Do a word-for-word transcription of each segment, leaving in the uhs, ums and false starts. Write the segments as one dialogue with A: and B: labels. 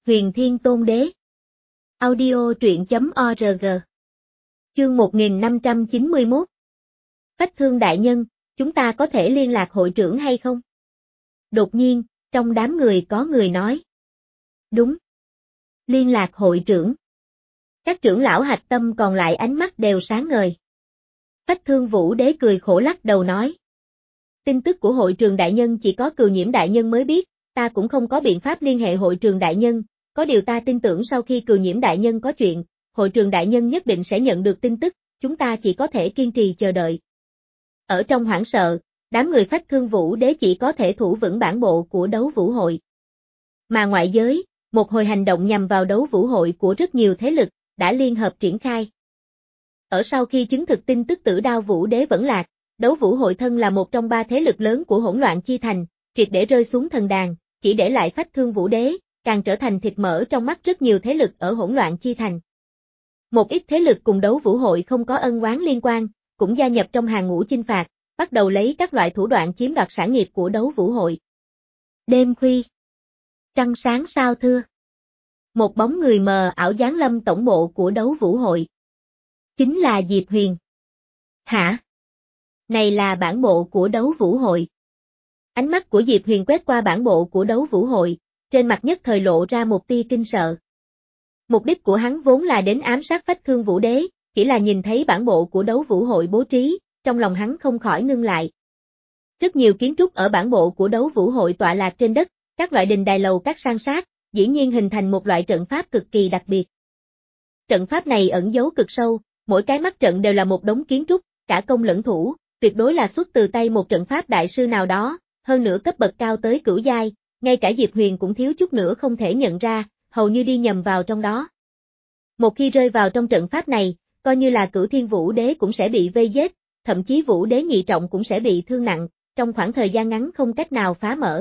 A: Huyền Thiên Tôn Đế. Audio truyện chấm org. Chương một nghìn năm trăm chín mươi mốt. Phách Thương đại nhân, chúng ta có thể liên lạc hội trưởng hay không? Đột nhiên, trong đám người có người nói. Đúng. Liên lạc hội trưởng. Các trưởng lão hạch tâm còn lại ánh mắt đều sáng ngời. Phách Thương Vũ Đế cười khổ lắc đầu nói. Tin tức của hội trường đại nhân chỉ có Cừu Nhiễm đại nhân mới biết, ta cũng không có biện pháp liên hệ hội trường đại nhân, có điều ta tin tưởng sau khi Cừu Nhiễm đại nhân có chuyện, hội trường đại nhân nhất định sẽ nhận được tin tức, chúng ta chỉ có thể kiên trì chờ đợi. Ở trong hoảng sợ, đám người Phách Thương Vũ Đế chỉ có thể thủ vững bản bộ của đấu vũ hội. Mà ngoại giới, một hồi hành động nhằm vào đấu vũ hội của rất nhiều thế lực, đã liên hợp triển khai. Ở sau khi chứng thực tin tức Tử Đao Vũ Đế vẫn lạc, đấu vũ hội thân là một trong ba thế lực lớn của hỗn loạn chi thành, triệt để rơi xuống thần đàn, chỉ để lại Phách Thương Vũ Đế, càng trở thành thịt mỡ trong mắt rất nhiều thế lực ở hỗn loạn chi thành. Một ít thế lực cùng đấu vũ hội không có ân oán liên quan, cũng gia nhập trong hàng ngũ chinh phạt, bắt đầu lấy các loại thủ đoạn chiếm đoạt sản nghiệp của đấu vũ hội. Đêm khuya. Trăng sáng sao thưa. Một bóng người mờ ảo giáng lâm tổng bộ của đấu vũ hội. Chính là Diệp Huyền. Hả? Này là bản bộ của đấu vũ hội. Ánh mắt của Diệp Huyền quét qua bản bộ của đấu vũ hội, trên mặt nhất thời lộ ra một tia kinh sợ. Mục đích của hắn vốn là đến ám sát Phách Thương Vũ Đế, chỉ là nhìn thấy bản bộ của đấu vũ hội bố trí, trong lòng hắn không khỏi ngưng lại. Rất nhiều kiến trúc ở bản bộ của đấu vũ hội tọa lạc trên đất, các loại đình đài lầu các san sát, dĩ nhiên hình thành một loại trận pháp cực kỳ đặc biệt. Trận pháp này ẩn giấu cực sâu, mỗi cái mắt trận đều là một đống kiến trúc, cả công lẫn thủ, tuyệt đối là xuất từ tay một trận pháp đại sư nào đó, hơn nữa cấp bậc cao tới cửu giai, ngay cả Diệp Huyền cũng thiếu chút nữa không thể nhận ra, hầu như đi nhầm vào trong đó. Một khi rơi vào trong trận pháp này, coi như là Cửu Thiên Vũ Đế cũng sẽ bị vây giết, thậm chí Vũ Đế nhị trọng cũng sẽ bị thương nặng, trong khoảng thời gian ngắn không cách nào phá mở.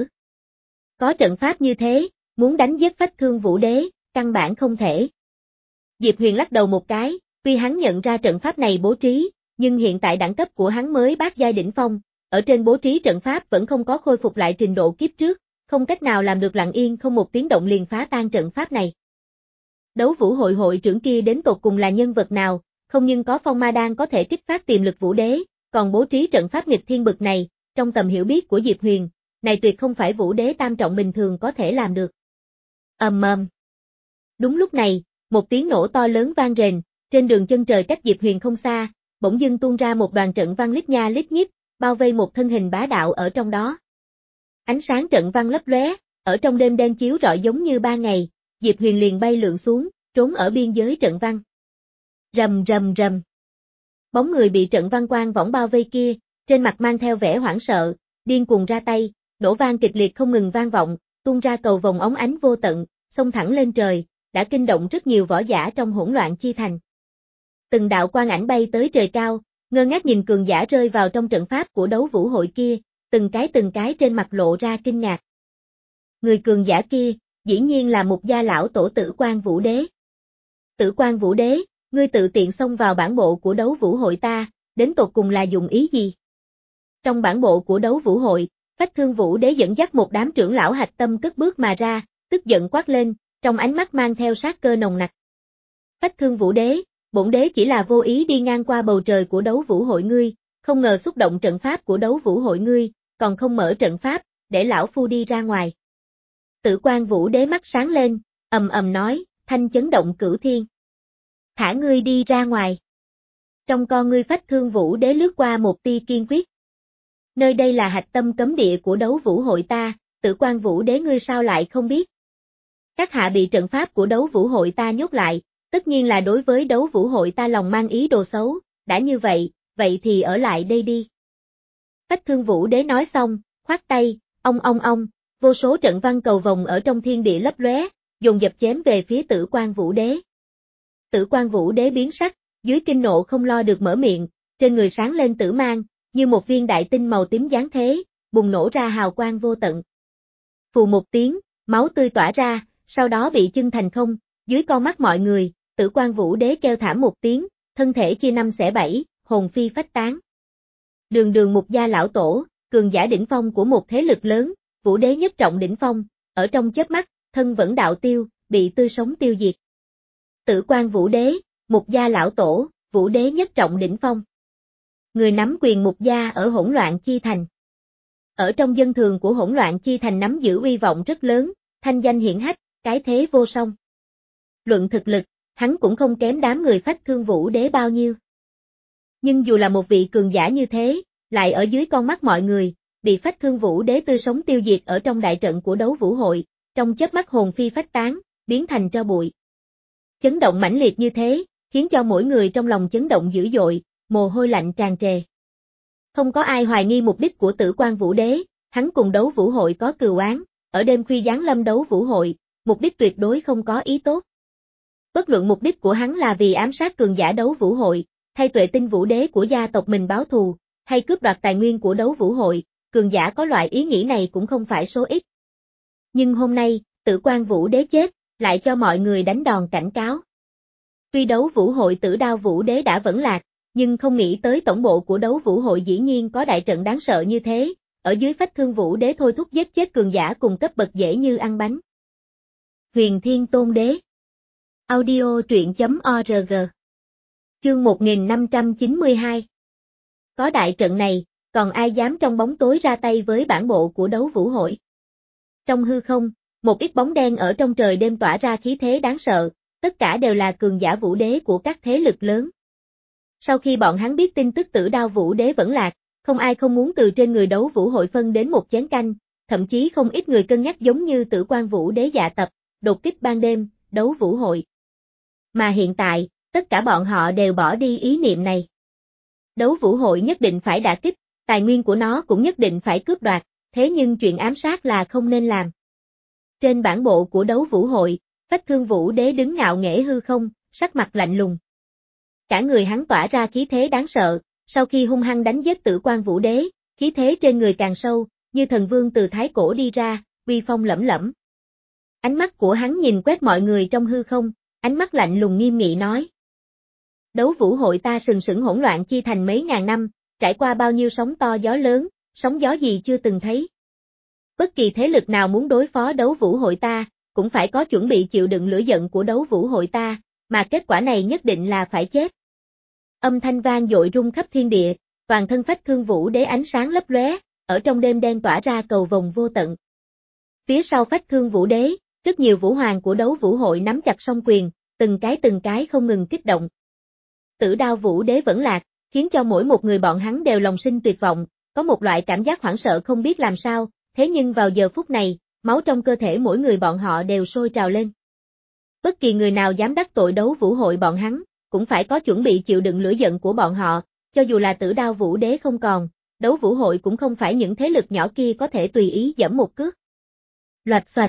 A: Có trận pháp như thế, muốn đánh giết Phách Thương Vũ Đế, căn bản không thể. Diệp Huyền lắc đầu một cái, tuy hắn nhận ra trận pháp này bố trí, nhưng hiện tại đẳng cấp của hắn mới bát giai đỉnh phong, ở trên bố trí trận pháp vẫn không có khôi phục lại trình độ kiếp trước, không cách nào làm được lặng yên không một tiếng động liền phá tan trận pháp này. Đấu vũ hội hội trưởng kia đến tột cùng là nhân vật nào, không nhưng có phong ma đan có thể kích phát tiềm lực Vũ Đế, còn bố trí trận pháp nghịch thiên bực này, trong tầm hiểu biết của Diệp Huyền, này tuyệt không phải Vũ Đế tam trọng bình thường có thể làm được. Ầm ầm. Đúng lúc này, một tiếng nổ to lớn vang rền, trên đường chân trời cách Diệp Huyền không xa, bỗng dưng tuôn ra một đoàn trận văn lít nha lít nhít, bao vây một thân hình bá đạo ở trong đó. Ánh sáng trận văn lấp lóe, ở trong đêm đen chiếu rọi giống như ba ngày, Diệp Huyền liền bay lượn xuống, trốn ở biên giới trận văn. Rầm rầm rầm. Bóng người bị trận văn quang võng bao vây kia, trên mặt mang theo vẻ hoảng sợ, điên cuồng ra tay, nổ vang kịch liệt không ngừng vang vọng, tung ra cầu vồng óng ánh vô tận, xông thẳng lên trời, đã kinh động rất nhiều võ giả trong hỗn loạn chi thành. Từng đạo quang ảnh bay tới trời cao, ngơ ngác nhìn cường giả rơi vào trong trận pháp của đấu vũ hội kia, từng cái từng cái trên mặt lộ ra kinh ngạc. Người cường giả kia, dĩ nhiên là một gia lão tổ Tử Quan Vũ Đế. Tử Quan Vũ Đế, ngươi tự tiện xông vào bản bộ của đấu vũ hội ta, đến tột cùng là dùng ý gì? Trong bản bộ của đấu vũ hội, Phách Thương Vũ Đế dẫn dắt một đám trưởng lão hạch tâm cất bước mà ra, tức giận quát lên, trong ánh mắt mang theo sát cơ nồng nặc. Phách Thương Vũ Đế, bổn đế chỉ là vô ý đi ngang qua bầu trời của đấu vũ hội ngươi, không ngờ xúc động trận pháp của đấu vũ hội ngươi, còn không mở trận pháp, để lão phu đi ra ngoài. Tử Quan Vũ Đế mắt sáng lên, ầm ầm nói, thanh chấn động cửu thiên. Thả ngươi đi ra ngoài. Trong con ngươi Phách Thương Vũ Đế lướt qua một tia kiên quyết. Nơi đây là hạch tâm cấm địa của đấu vũ hội ta, Tử Quan Vũ Đế ngươi sao lại không biết? Các hạ bị trận pháp của đấu vũ hội ta nhốt lại, tất nhiên là đối với đấu vũ hội ta lòng mang ý đồ xấu, đã như vậy, vậy thì ở lại đây đi. Phách Thương Vũ Đế nói xong, khoát tay, ong ong ong, vô số trận văn cầu vồng ở trong thiên địa lấp lóe, dồn dập chém về phía Tử Quan Vũ Đế. Tử Quan Vũ Đế biến sắc, dưới kinh nộ không lo được mở miệng, trên người sáng lên tử mang, như một viên đại tinh màu tím giáng thế, bùng nổ ra hào quang vô tận. Phù một tiếng, máu tươi tỏa ra, sau đó bị chưng thành không, dưới con mắt mọi người, Tử Quan Vũ Đế kêu thảm một tiếng, thân thể chia năm xẻ bảy, hồn phi phách tán. Đường đường một gia lão tổ, cường giả đỉnh phong của một thế lực lớn, Vũ Đế nhất trọng đỉnh phong, ở trong chớp mắt, thân vẫn đạo tiêu, bị tươi sống tiêu diệt. Tử Quan Vũ Đế, Mục gia lão tổ, Vũ Đế nhất trọng đỉnh phong. Người nắm quyền Mục gia ở Hỗn Loạn Chi Thành. Ở trong dân thường của Hỗn Loạn Chi Thành nắm giữ uy vọng rất lớn, thanh danh hiển hách, cái thế vô song. Luận thực lực, hắn cũng không kém đám người Phách Thương Vũ Đế bao nhiêu. Nhưng dù là một vị cường giả như thế, lại ở dưới con mắt mọi người, bị Phách Thương Vũ Đế tươi sống tiêu diệt ở trong đại trận của đấu vũ hội, trong chớp mắt hồn phi phách tán, biến thành tro bụi. Chấn động mãnh liệt như thế, khiến cho mỗi người trong lòng chấn động dữ dội, mồ hôi lạnh tràn trề. Không có ai hoài nghi mục đích của Tử Quan Vũ Đế, hắn cùng đấu vũ hội có cừu oán, ở đêm khuya giáng lâm đấu vũ hội, mục đích tuyệt đối không có ý tốt. Bất luận mục đích của hắn là vì ám sát cường giả đấu vũ hội, hay Tuệ Tinh Vũ Đế của gia tộc mình báo thù, hay cướp đoạt tài nguyên của đấu vũ hội, cường giả có loại ý nghĩ này cũng không phải số ít. Nhưng hôm nay, Tử Quan Vũ Đế chết, lại cho mọi người đánh đòn cảnh cáo. Tuy đấu vũ hội Tử Đao Vũ Đế đã vẫn lạc, nhưng không nghĩ tới tổng bộ của đấu vũ hội dĩ nhiên có đại trận đáng sợ như thế, ở dưới Phách Thương Vũ Đế thôi thúc giết chết cường giả cùng cấp bậc dễ như ăn bánh. Huyền Thiên Tôn Đế. Audio truyện chấm org. Chương một nghìn năm trăm chín mươi hai. Có đại trận này, còn ai dám trong bóng tối ra tay với bản bộ của đấu vũ hội? Trong hư không, một ít bóng đen ở trong trời đêm tỏa ra khí thế đáng sợ, tất cả đều là cường giả vũ đế của các thế lực lớn. Sau khi bọn hắn biết tin tức Tử Đao Vũ Đế vẫn lạc, không ai không muốn từ trên người đấu vũ hội phân đến một chén canh, thậm chí không ít người cân nhắc giống như Tử Quan Vũ Đế dạ tập, đột kích ban đêm, đấu vũ hội. Mà hiện tại, tất cả bọn họ đều bỏ đi ý niệm này. Đấu vũ hội nhất định phải đả kích, tài nguyên của nó cũng nhất định phải cướp đoạt, thế nhưng chuyện ám sát là không nên làm. Trên bản bộ của đấu vũ hội, Phách Thương Vũ Đế đứng ngạo nghễ hư không, sắc mặt lạnh lùng. Cả người hắn tỏa ra khí thế đáng sợ, sau khi hung hăng đánh giết Tử Quan Vũ Đế, khí thế trên người càng sâu, như thần vương từ thái cổ đi ra, uy phong lẫm lẫm. Ánh mắt của hắn nhìn quét mọi người trong hư không, ánh mắt lạnh lùng nghiêm nghị nói. Đấu vũ hội ta sừng sững hỗn loạn chi thành mấy ngàn năm, trải qua bao nhiêu sóng to gió lớn, sóng gió gì chưa từng thấy. Bất kỳ thế lực nào muốn đối phó đấu vũ hội ta, cũng phải có chuẩn bị chịu đựng lửa giận của đấu vũ hội ta, mà kết quả này nhất định là phải chết. Âm thanh vang dội rung khắp thiên địa, toàn thân Phách Thương Vũ Đế ánh sáng lấp lóe, ở trong đêm đen tỏa ra cầu vồng vô tận. Phía sau Phách Thương Vũ Đế, rất nhiều vũ hoàng của đấu vũ hội nắm chặt song quyền, từng cái từng cái không ngừng kích động. Tử Đao Vũ Đế vẫn lạc, khiến cho mỗi một người bọn hắn đều lòng sinh tuyệt vọng, có một loại cảm giác hoảng sợ không biết làm sao, thế nhưng vào giờ phút này, máu trong cơ thể mỗi người bọn họ đều sôi trào lên. Bất kỳ người nào dám đắc tội đấu vũ hội bọn hắn, cũng phải có chuẩn bị chịu đựng lửa giận của bọn họ, cho dù là Tử Đao Vũ Đế không còn, đấu vũ hội cũng không phải những thế lực nhỏ kia có thể tùy ý giẫm một cước. Loạch xoạch.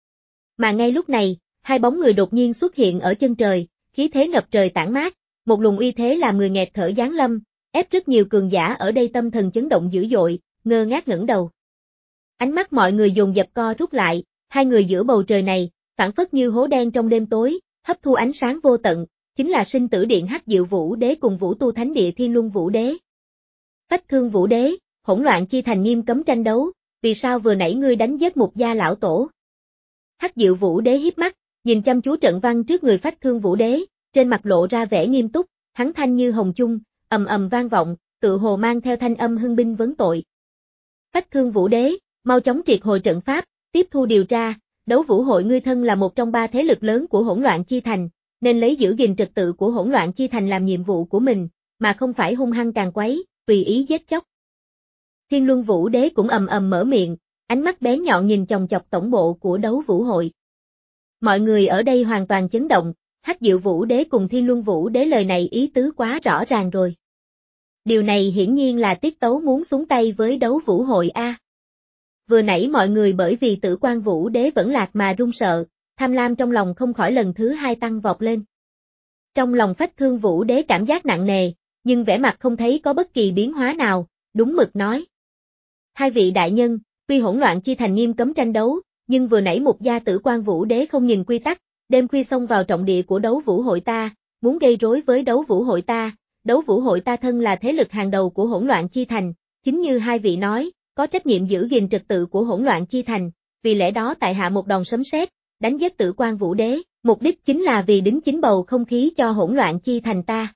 A: Mà ngay lúc này, hai bóng người đột nhiên xuất hiện ở chân trời, khí thế ngập trời tản mát, một luồng uy thế làm người nghẹt thở giáng lâm, ép rất nhiều cường giả ở đây tâm thần chấn động dữ dội, ngơ ngác ngẩng đầu. Ánh mắt mọi người dồn dập co rút lại, hai người giữa bầu trời này, phảng phất như hố đen trong đêm tối, hấp thu ánh sáng vô tận, chính là Sinh Tử Điện Hắc Diệu Vũ Đế cùng Vũ Tu Thánh Địa Thiên Luân Vũ Đế. Phách Thương Vũ Đế, hỗn loạn chi thành nghiêm cấm tranh đấu, vì sao vừa nãy ngươi đánh giết Mục gia lão tổ? Hắc Diệu Vũ Đế hiếp mắt, nhìn chăm chú trận văn trước người Phách Thương Vũ Đế, trên mặt lộ ra vẻ nghiêm túc, hắn thanh như hồng chung, ầm ầm vang vọng, tự hồ mang theo thanh âm hưng binh vấn tội. Phách Thương Vũ Đế, mau chóng triệt hồi trận pháp, tiếp thu điều tra, đấu vũ hội ngươi thân là một trong ba thế lực lớn của hỗn loạn chi thành, nên lấy giữ gìn trật tự của hỗn loạn chi thành làm nhiệm vụ của mình, mà không phải hung hăng càn quấy, tùy ý giết chóc. Thiên Luân Vũ Đế cũng ầm ầm mở miệng, ánh mắt bén nhọn nhìn chòng chọc tổng bộ của đấu vũ hội. Mọi người ở đây hoàn toàn chấn động, Hắc Diệu Vũ Đế cùng Thiên Luân Vũ Đế lời này ý tứ quá rõ ràng rồi. Điều này hiển nhiên là Tiết Tấu muốn xuống tay với đấu vũ hội A. Vừa nãy mọi người bởi vì Tử Quan Vũ Đế vẫn lạc mà run sợ, tham lam trong lòng không khỏi lần thứ hai tăng vọt lên. Trong lòng Phách Thương Vũ Đế cảm giác nặng nề, nhưng vẻ mặt không thấy có bất kỳ biến hóa nào, đúng mực nói. Hai vị đại nhân, tuy hỗn loạn chi thành nghiêm cấm tranh đấu, nhưng vừa nãy Mục gia Tử Quan Vũ Đế không nhìn quy tắc, đêm khuya xông vào trọng địa của đấu vũ hội ta, muốn gây rối với đấu vũ hội ta, đấu vũ hội ta thân là thế lực hàng đầu của hỗn loạn chi thành, chính như hai vị nói, có trách nhiệm giữ gìn trật tự của hỗn loạn chi thành, vì lẽ đó tại hạ một đòn sấm sét, đánh giết Tử Quan Vũ Đế, mục đích chính là vì đính chính bầu không khí cho hỗn loạn chi thành ta.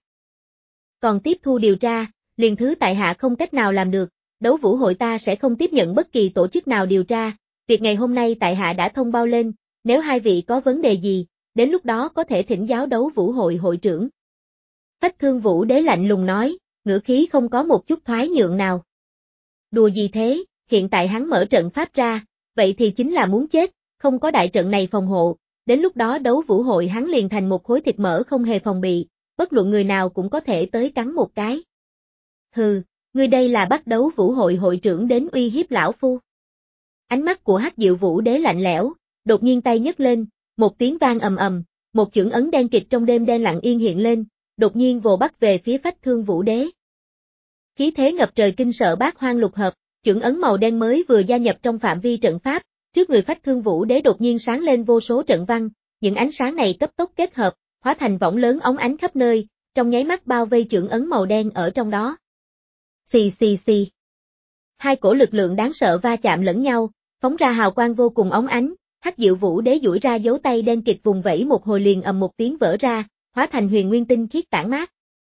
A: Còn tiếp thu điều tra, liền thứ tại hạ không cách nào làm được, đấu vũ hội ta sẽ không tiếp nhận bất kỳ tổ chức nào điều tra, việc ngày hôm nay tại hạ đã thông báo lên, nếu hai vị có vấn đề gì, đến lúc đó có thể thỉnh giáo đấu vũ hội hội trưởng. Phách Thương Vũ Đế lạnh lùng nói, ngữ khí không có một chút thoái nhượng nào. Đùa gì thế, hiện tại hắn mở trận pháp ra, vậy thì chính là muốn chết, không có đại trận này phòng hộ, đến lúc đó đấu vũ hội hắn liền thành một khối thịt mỡ không hề phòng bị, bất luận người nào cũng có thể tới cắn một cái. Hừ, ngươi đây là bắt đấu vũ hội hội trưởng đến uy hiếp lão phu. Ánh mắt của Hắc Diệu Vũ Đế lạnh lẽo, đột nhiên tay nhấc lên, một tiếng vang ầm ầm, một chưởng ấn đen kịt trong đêm đen lặng yên hiện lên, đột nhiên vồ bắt về phía Phách Thương Vũ Đế. Khí thế ngập trời kinh sợ bát hoang lục hợp, chưởng ấn màu đen mới vừa gia nhập trong phạm vi trận pháp, trước người Phách Thương Vũ Đế đột nhiên sáng lên vô số trận văn, những ánh sáng này cấp tốc kết hợp, hóa thành võng lớn óng ánh khắp nơi, trong nháy mắt bao vây chưởng ấn màu đen ở trong đó. Xì xì xì. Hai cổ lực lượng đáng sợ va chạm lẫn nhau, phóng ra hào quang vô cùng óng ánh, Hắc Diệu Vũ Đế duỗi ra dấu tay đen kịt vùng vẫy một hồi liền ầm một tiếng vỡ ra, hóa thành huyền nguyên tinh khiết tản mát.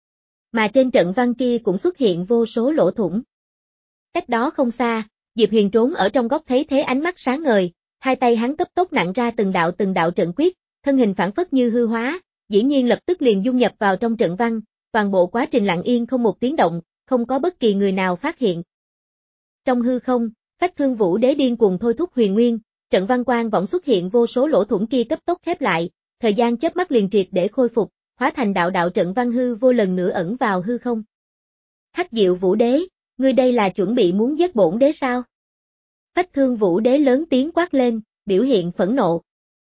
A: Mà trên trận văn kia cũng xuất hiện vô số lỗ thủng. Cách đó không xa, Diệp Huyền trốn ở trong góc thấy thế ánh mắt sáng ngời, hai tay hắn cấp tốc nặn ra từng đạo từng đạo trận quyết, thân hình phản phất như hư hóa, dĩ nhiên lập tức liền dung nhập vào trong trận văn, toàn bộ quá trình lặng yên không một tiếng động, không có bất kỳ người nào phát hiện. Trong hư không, Phách Thương Vũ Đế điên cuồng thôi thúc huyền nguyên, trận văn quang võng xuất hiện vô số lỗ thủng kia cấp tốc khép lại, thời gian chớp mắt liền triệt để khôi phục, hóa thành đạo đạo trận văn hư vô lần nữa ẩn vào hư không. Hắc Diệu Vũ Đế, ngươi đây là chuẩn bị muốn giết bổn đế sao? Phách Thương Vũ Đế lớn tiếng quát lên, biểu hiện phẫn nộ.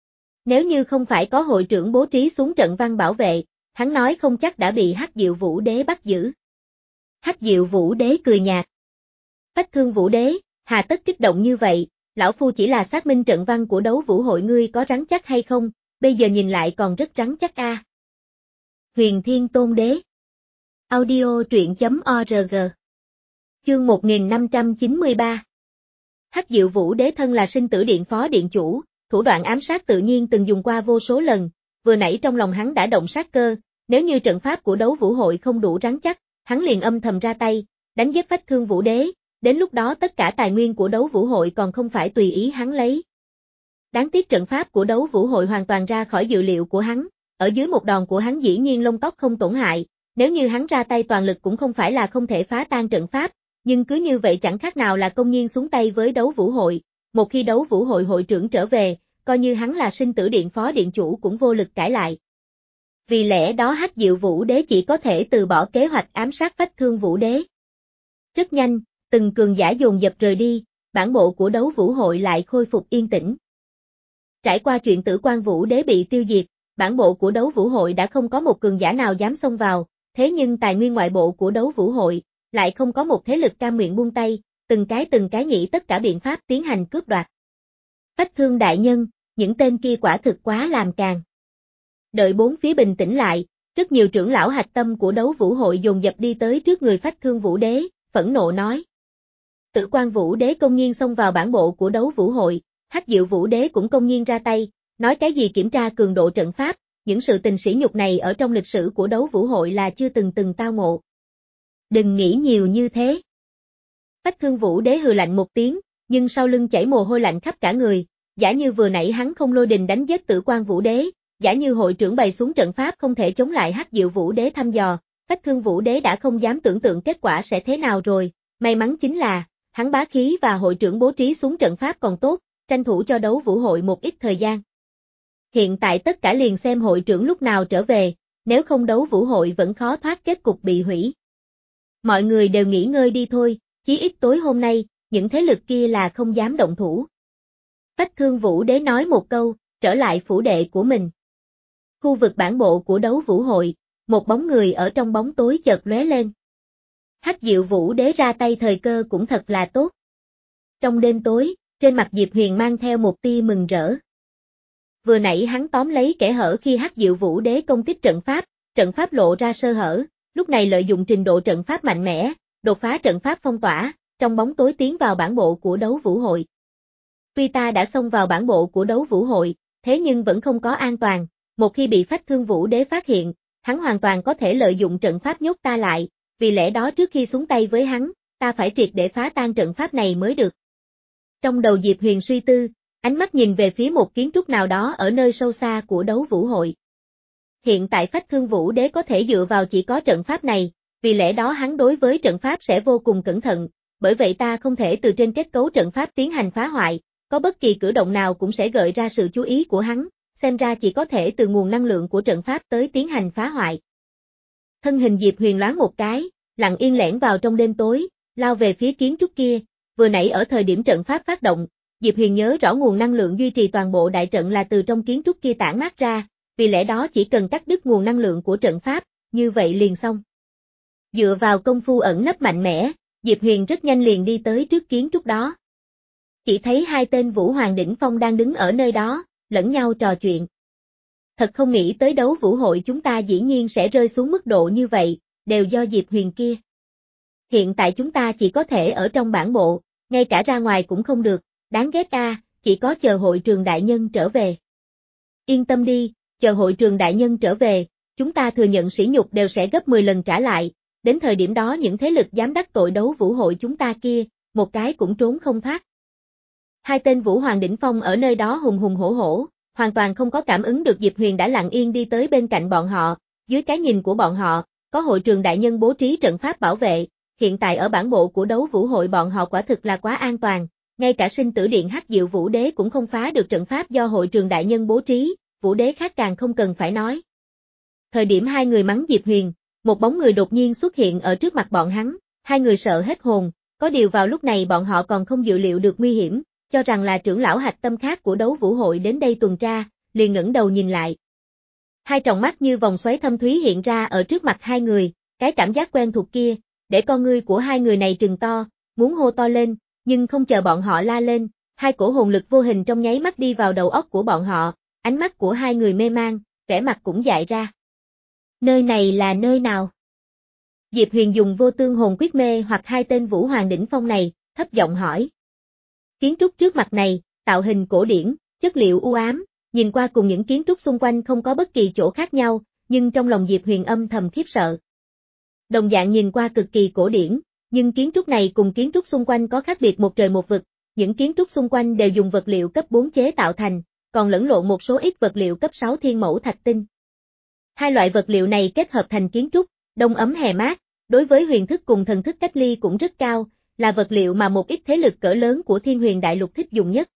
A: Nếu như không phải có hội trưởng bố trí xuống trận văn bảo vệ, hắn nói không chắc đã bị Hắc Diệu Vũ Đế bắt giữ. Hắc Diệu Vũ Đế cười nhạt. Phách Thương Vũ Đế, hà tất kích động như vậy, lão phu chỉ là xác minh trận văn của đấu vũ hội ngươi có rắn chắc hay không, bây giờ nhìn lại còn rất rắn chắc a. À. Huyền Thiên Tôn Đế. Audio truyện chấm org. Chương một nghìn năm trăm chín mươi ba. Hắc Diệu Vũ Đế thân là sinh tử điện phó điện chủ, thủ đoạn ám sát tự nhiên từng dùng qua vô số lần, vừa nãy trong lòng hắn đã động sát cơ, nếu như trận pháp của đấu vũ hội không đủ rắn chắc, hắn liền âm thầm ra tay, đánh giết Phách Thương Vũ Đế, đến lúc đó tất cả tài nguyên của đấu vũ hội còn không phải tùy ý hắn lấy. Đáng tiếc trận pháp của đấu vũ hội hoàn toàn ra khỏi dự liệu của hắn, ở dưới một đòn của hắn dĩ nhiên lông tóc không tổn hại, nếu như hắn ra tay toàn lực cũng không phải là không thể phá tan trận pháp, nhưng cứ như vậy chẳng khác nào là công nhiên xuống tay với đấu vũ hội, một khi đấu vũ hội hội trưởng trở về, coi như hắn là sinh tử điện phó điện chủ cũng vô lực cãi lại. Vì lẽ đó Hắc Diệu Vũ Đế chỉ có thể từ bỏ kế hoạch ám sát Phách Thương Vũ Đế. Rất nhanh, từng cường giả dồn dập rời đi, bản bộ của đấu vũ hội lại khôi phục yên tĩnh. Trải qua chuyện Tử Quan Vũ Đế bị tiêu diệt, bản bộ của đấu vũ hội đã không có một cường giả nào dám xông vào, thế nhưng tài nguyên ngoại bộ của đấu vũ hội, lại không có một thế lực cam nguyện buông tay, từng cái từng cái nghĩ tất cả biện pháp tiến hành cướp đoạt. Phách Thương đại nhân, những tên kia quả thực quá làm càn. Đợi bốn phía bình tĩnh lại, rất nhiều trưởng lão hạch tâm của đấu vũ hội dồn dập đi tới trước người Phách Thương Vũ Đế, phẫn nộ nói. Tử Quan Vũ Đế công nhiên xông vào bản bộ của đấu vũ hội, Hắc Diệu Vũ Đế cũng công nhiên ra tay, nói cái gì kiểm tra cường độ trận pháp, những sự tình sỉ nhục này ở trong lịch sử của đấu vũ hội là chưa từng từng tao ngộ. Đừng nghĩ nhiều như thế. Phách Thương Vũ Đế hừ lạnh một tiếng, nhưng sau lưng chảy mồ hôi lạnh khắp cả người, giả như vừa nãy hắn không lôi đình đánh giết Tử Quan Vũ Đế, giả như hội trưởng bày xuống trận pháp không thể chống lại Hắc Diệu Vũ Đế thăm dò, Phách Thương Vũ Đế đã không dám tưởng tượng kết quả sẽ thế nào rồi, may mắn chính là, hắn bá khí và hội trưởng bố trí xuống trận pháp còn tốt, tranh thủ cho đấu vũ hội một ít thời gian. Hiện tại tất cả liền xem hội trưởng lúc nào trở về, nếu không đấu vũ hội vẫn khó thoát kết cục bị hủy. Mọi người đều nghỉ ngơi đi thôi, chí ít tối hôm nay, những thế lực kia là không dám động thủ. Phách Thương Vũ Đế nói một câu, trở lại phủ đệ của mình. Khu vực bản bộ của đấu vũ hội, một bóng người ở trong bóng tối chợt lóe lên. Hắc Diệu Vũ Đế ra tay thời cơ cũng thật là tốt. Trong đêm tối, trên mặt Diệp Huyền mang theo một tia mừng rỡ. Vừa nãy hắn tóm lấy kẽ hở khi Hắc Diệu Vũ Đế công kích trận pháp, trận pháp lộ ra sơ hở, lúc này lợi dụng trình độ trận pháp mạnh mẽ, đột phá trận pháp phong tỏa, trong bóng tối tiến vào bản bộ của đấu vũ hội. Tuy ta đã xông vào bản bộ của đấu vũ hội, thế nhưng vẫn không có an toàn, một khi bị Phách Thương Vũ Đế phát hiện, hắn hoàn toàn có thể lợi dụng trận pháp nhốt ta lại, vì lẽ đó trước khi xuống tay với hắn, ta phải triệt để phá tan trận pháp này mới được. Trong đầu Diệp Huyền suy tư, ánh mắt nhìn về phía một kiến trúc nào đó ở nơi sâu xa của đấu vũ hội. Hiện tại Phách Thương Vũ Đế có thể dựa vào chỉ có trận pháp này, vì lẽ đó hắn đối với trận pháp sẽ vô cùng cẩn thận, bởi vậy ta không thể từ trên kết cấu trận pháp tiến hành phá hoại, có bất kỳ cử động nào cũng sẽ gợi ra sự chú ý của hắn, xem ra chỉ có thể từ nguồn năng lượng của trận pháp tới tiến hành phá hoại. Thân hình Diệp Huyền loáng một cái, lặng yên lẻn vào trong đêm tối, lao về phía kiến trúc kia, vừa nãy ở thời điểm trận pháp phát động, Diệp Huyền nhớ rõ nguồn năng lượng duy trì toàn bộ đại trận là từ trong kiến trúc kia tản mát ra, vì lẽ đó chỉ cần cắt đứt nguồn năng lượng của trận pháp, như vậy liền xong. Dựa vào công phu ẩn nấp mạnh mẽ, Diệp Huyền rất nhanh liền đi tới trước kiến trúc đó. Chỉ thấy hai tên Vũ Hoàng đỉnh phong đang đứng ở nơi đó, lẫn nhau trò chuyện. Thật không nghĩ tới đấu vũ hội chúng ta dĩ nhiên sẽ rơi xuống mức độ như vậy, đều do Diệp Huyền kia. Hiện tại chúng ta chỉ có thể ở trong bản bộ, ngay cả ra ngoài cũng không được, đáng ghét a, chỉ có chờ hội trường đại nhân trở về. Yên tâm đi, chờ hội trường đại nhân trở về, chúng ta thừa nhận sỉ nhục đều sẽ gấp mười lần trả lại, đến thời điểm đó những thế lực dám đắc tội đấu vũ hội chúng ta kia, một cái cũng trốn không thoát. Hai tên Vũ Hoàng đỉnh phong ở nơi đó hùng hùng hổ hổ, hoàn toàn không có cảm ứng được Diệp Huyền đã lặng yên đi tới bên cạnh bọn họ, dưới cái nhìn của bọn họ, có hội trường đại nhân bố trí trận pháp bảo vệ, hiện tại ở bản bộ của đấu vũ hội bọn họ quả thực là quá an toàn, ngay cả sinh tử điện Hắc Diệu Vũ Đế cũng không phá được trận pháp do hội trường đại nhân bố trí, Vũ Đế khác càng không cần phải nói. Thời điểm hai người mắng Diệp Huyền, một bóng người đột nhiên xuất hiện ở trước mặt bọn hắn, hai người sợ hết hồn, có điều vào lúc này bọn họ còn không dự liệu được nguy hiểm, cho rằng là trưởng lão hạch tâm khác của đấu vũ hội đến đây tuần tra, liền ngẩng đầu nhìn lại. Hai tròng mắt như vòng xoáy thâm thúy hiện ra ở trước mặt hai người, cái cảm giác quen thuộc kia, để con ngươi của hai người này trừng to, muốn hô to lên, nhưng không chờ bọn họ la lên, hai cổ hồn lực vô hình trong nháy mắt đi vào đầu óc của bọn họ, ánh mắt của hai người mê mang, vẻ mặt cũng dại ra. Nơi này là nơi nào? Diệp Huyền dùng vô tương hồn quyết mê hoặc hai tên Vũ Hoàng đỉnh phong này, thấp giọng hỏi. Kiến trúc trước mặt này, tạo hình cổ điển, chất liệu u ám, nhìn qua cùng những kiến trúc xung quanh không có bất kỳ chỗ khác nhau, nhưng trong lòng Diệp Huyền âm thầm khiếp sợ. Đồng dạng nhìn qua cực kỳ cổ điển, nhưng kiến trúc này cùng kiến trúc xung quanh có khác biệt một trời một vực, những kiến trúc xung quanh đều dùng vật liệu cấp bốn chế tạo thành, còn lẫn lộn một số ít vật liệu cấp sáu thiên mẫu thạch tinh. Hai loại vật liệu này kết hợp thành kiến trúc, đông ấm hè mát, đối với huyền thức cùng thần thức cách ly cũng rất cao, là vật liệu mà một ít thế lực cỡ lớn của Thiên Huyền Đại Lục thích dùng nhất.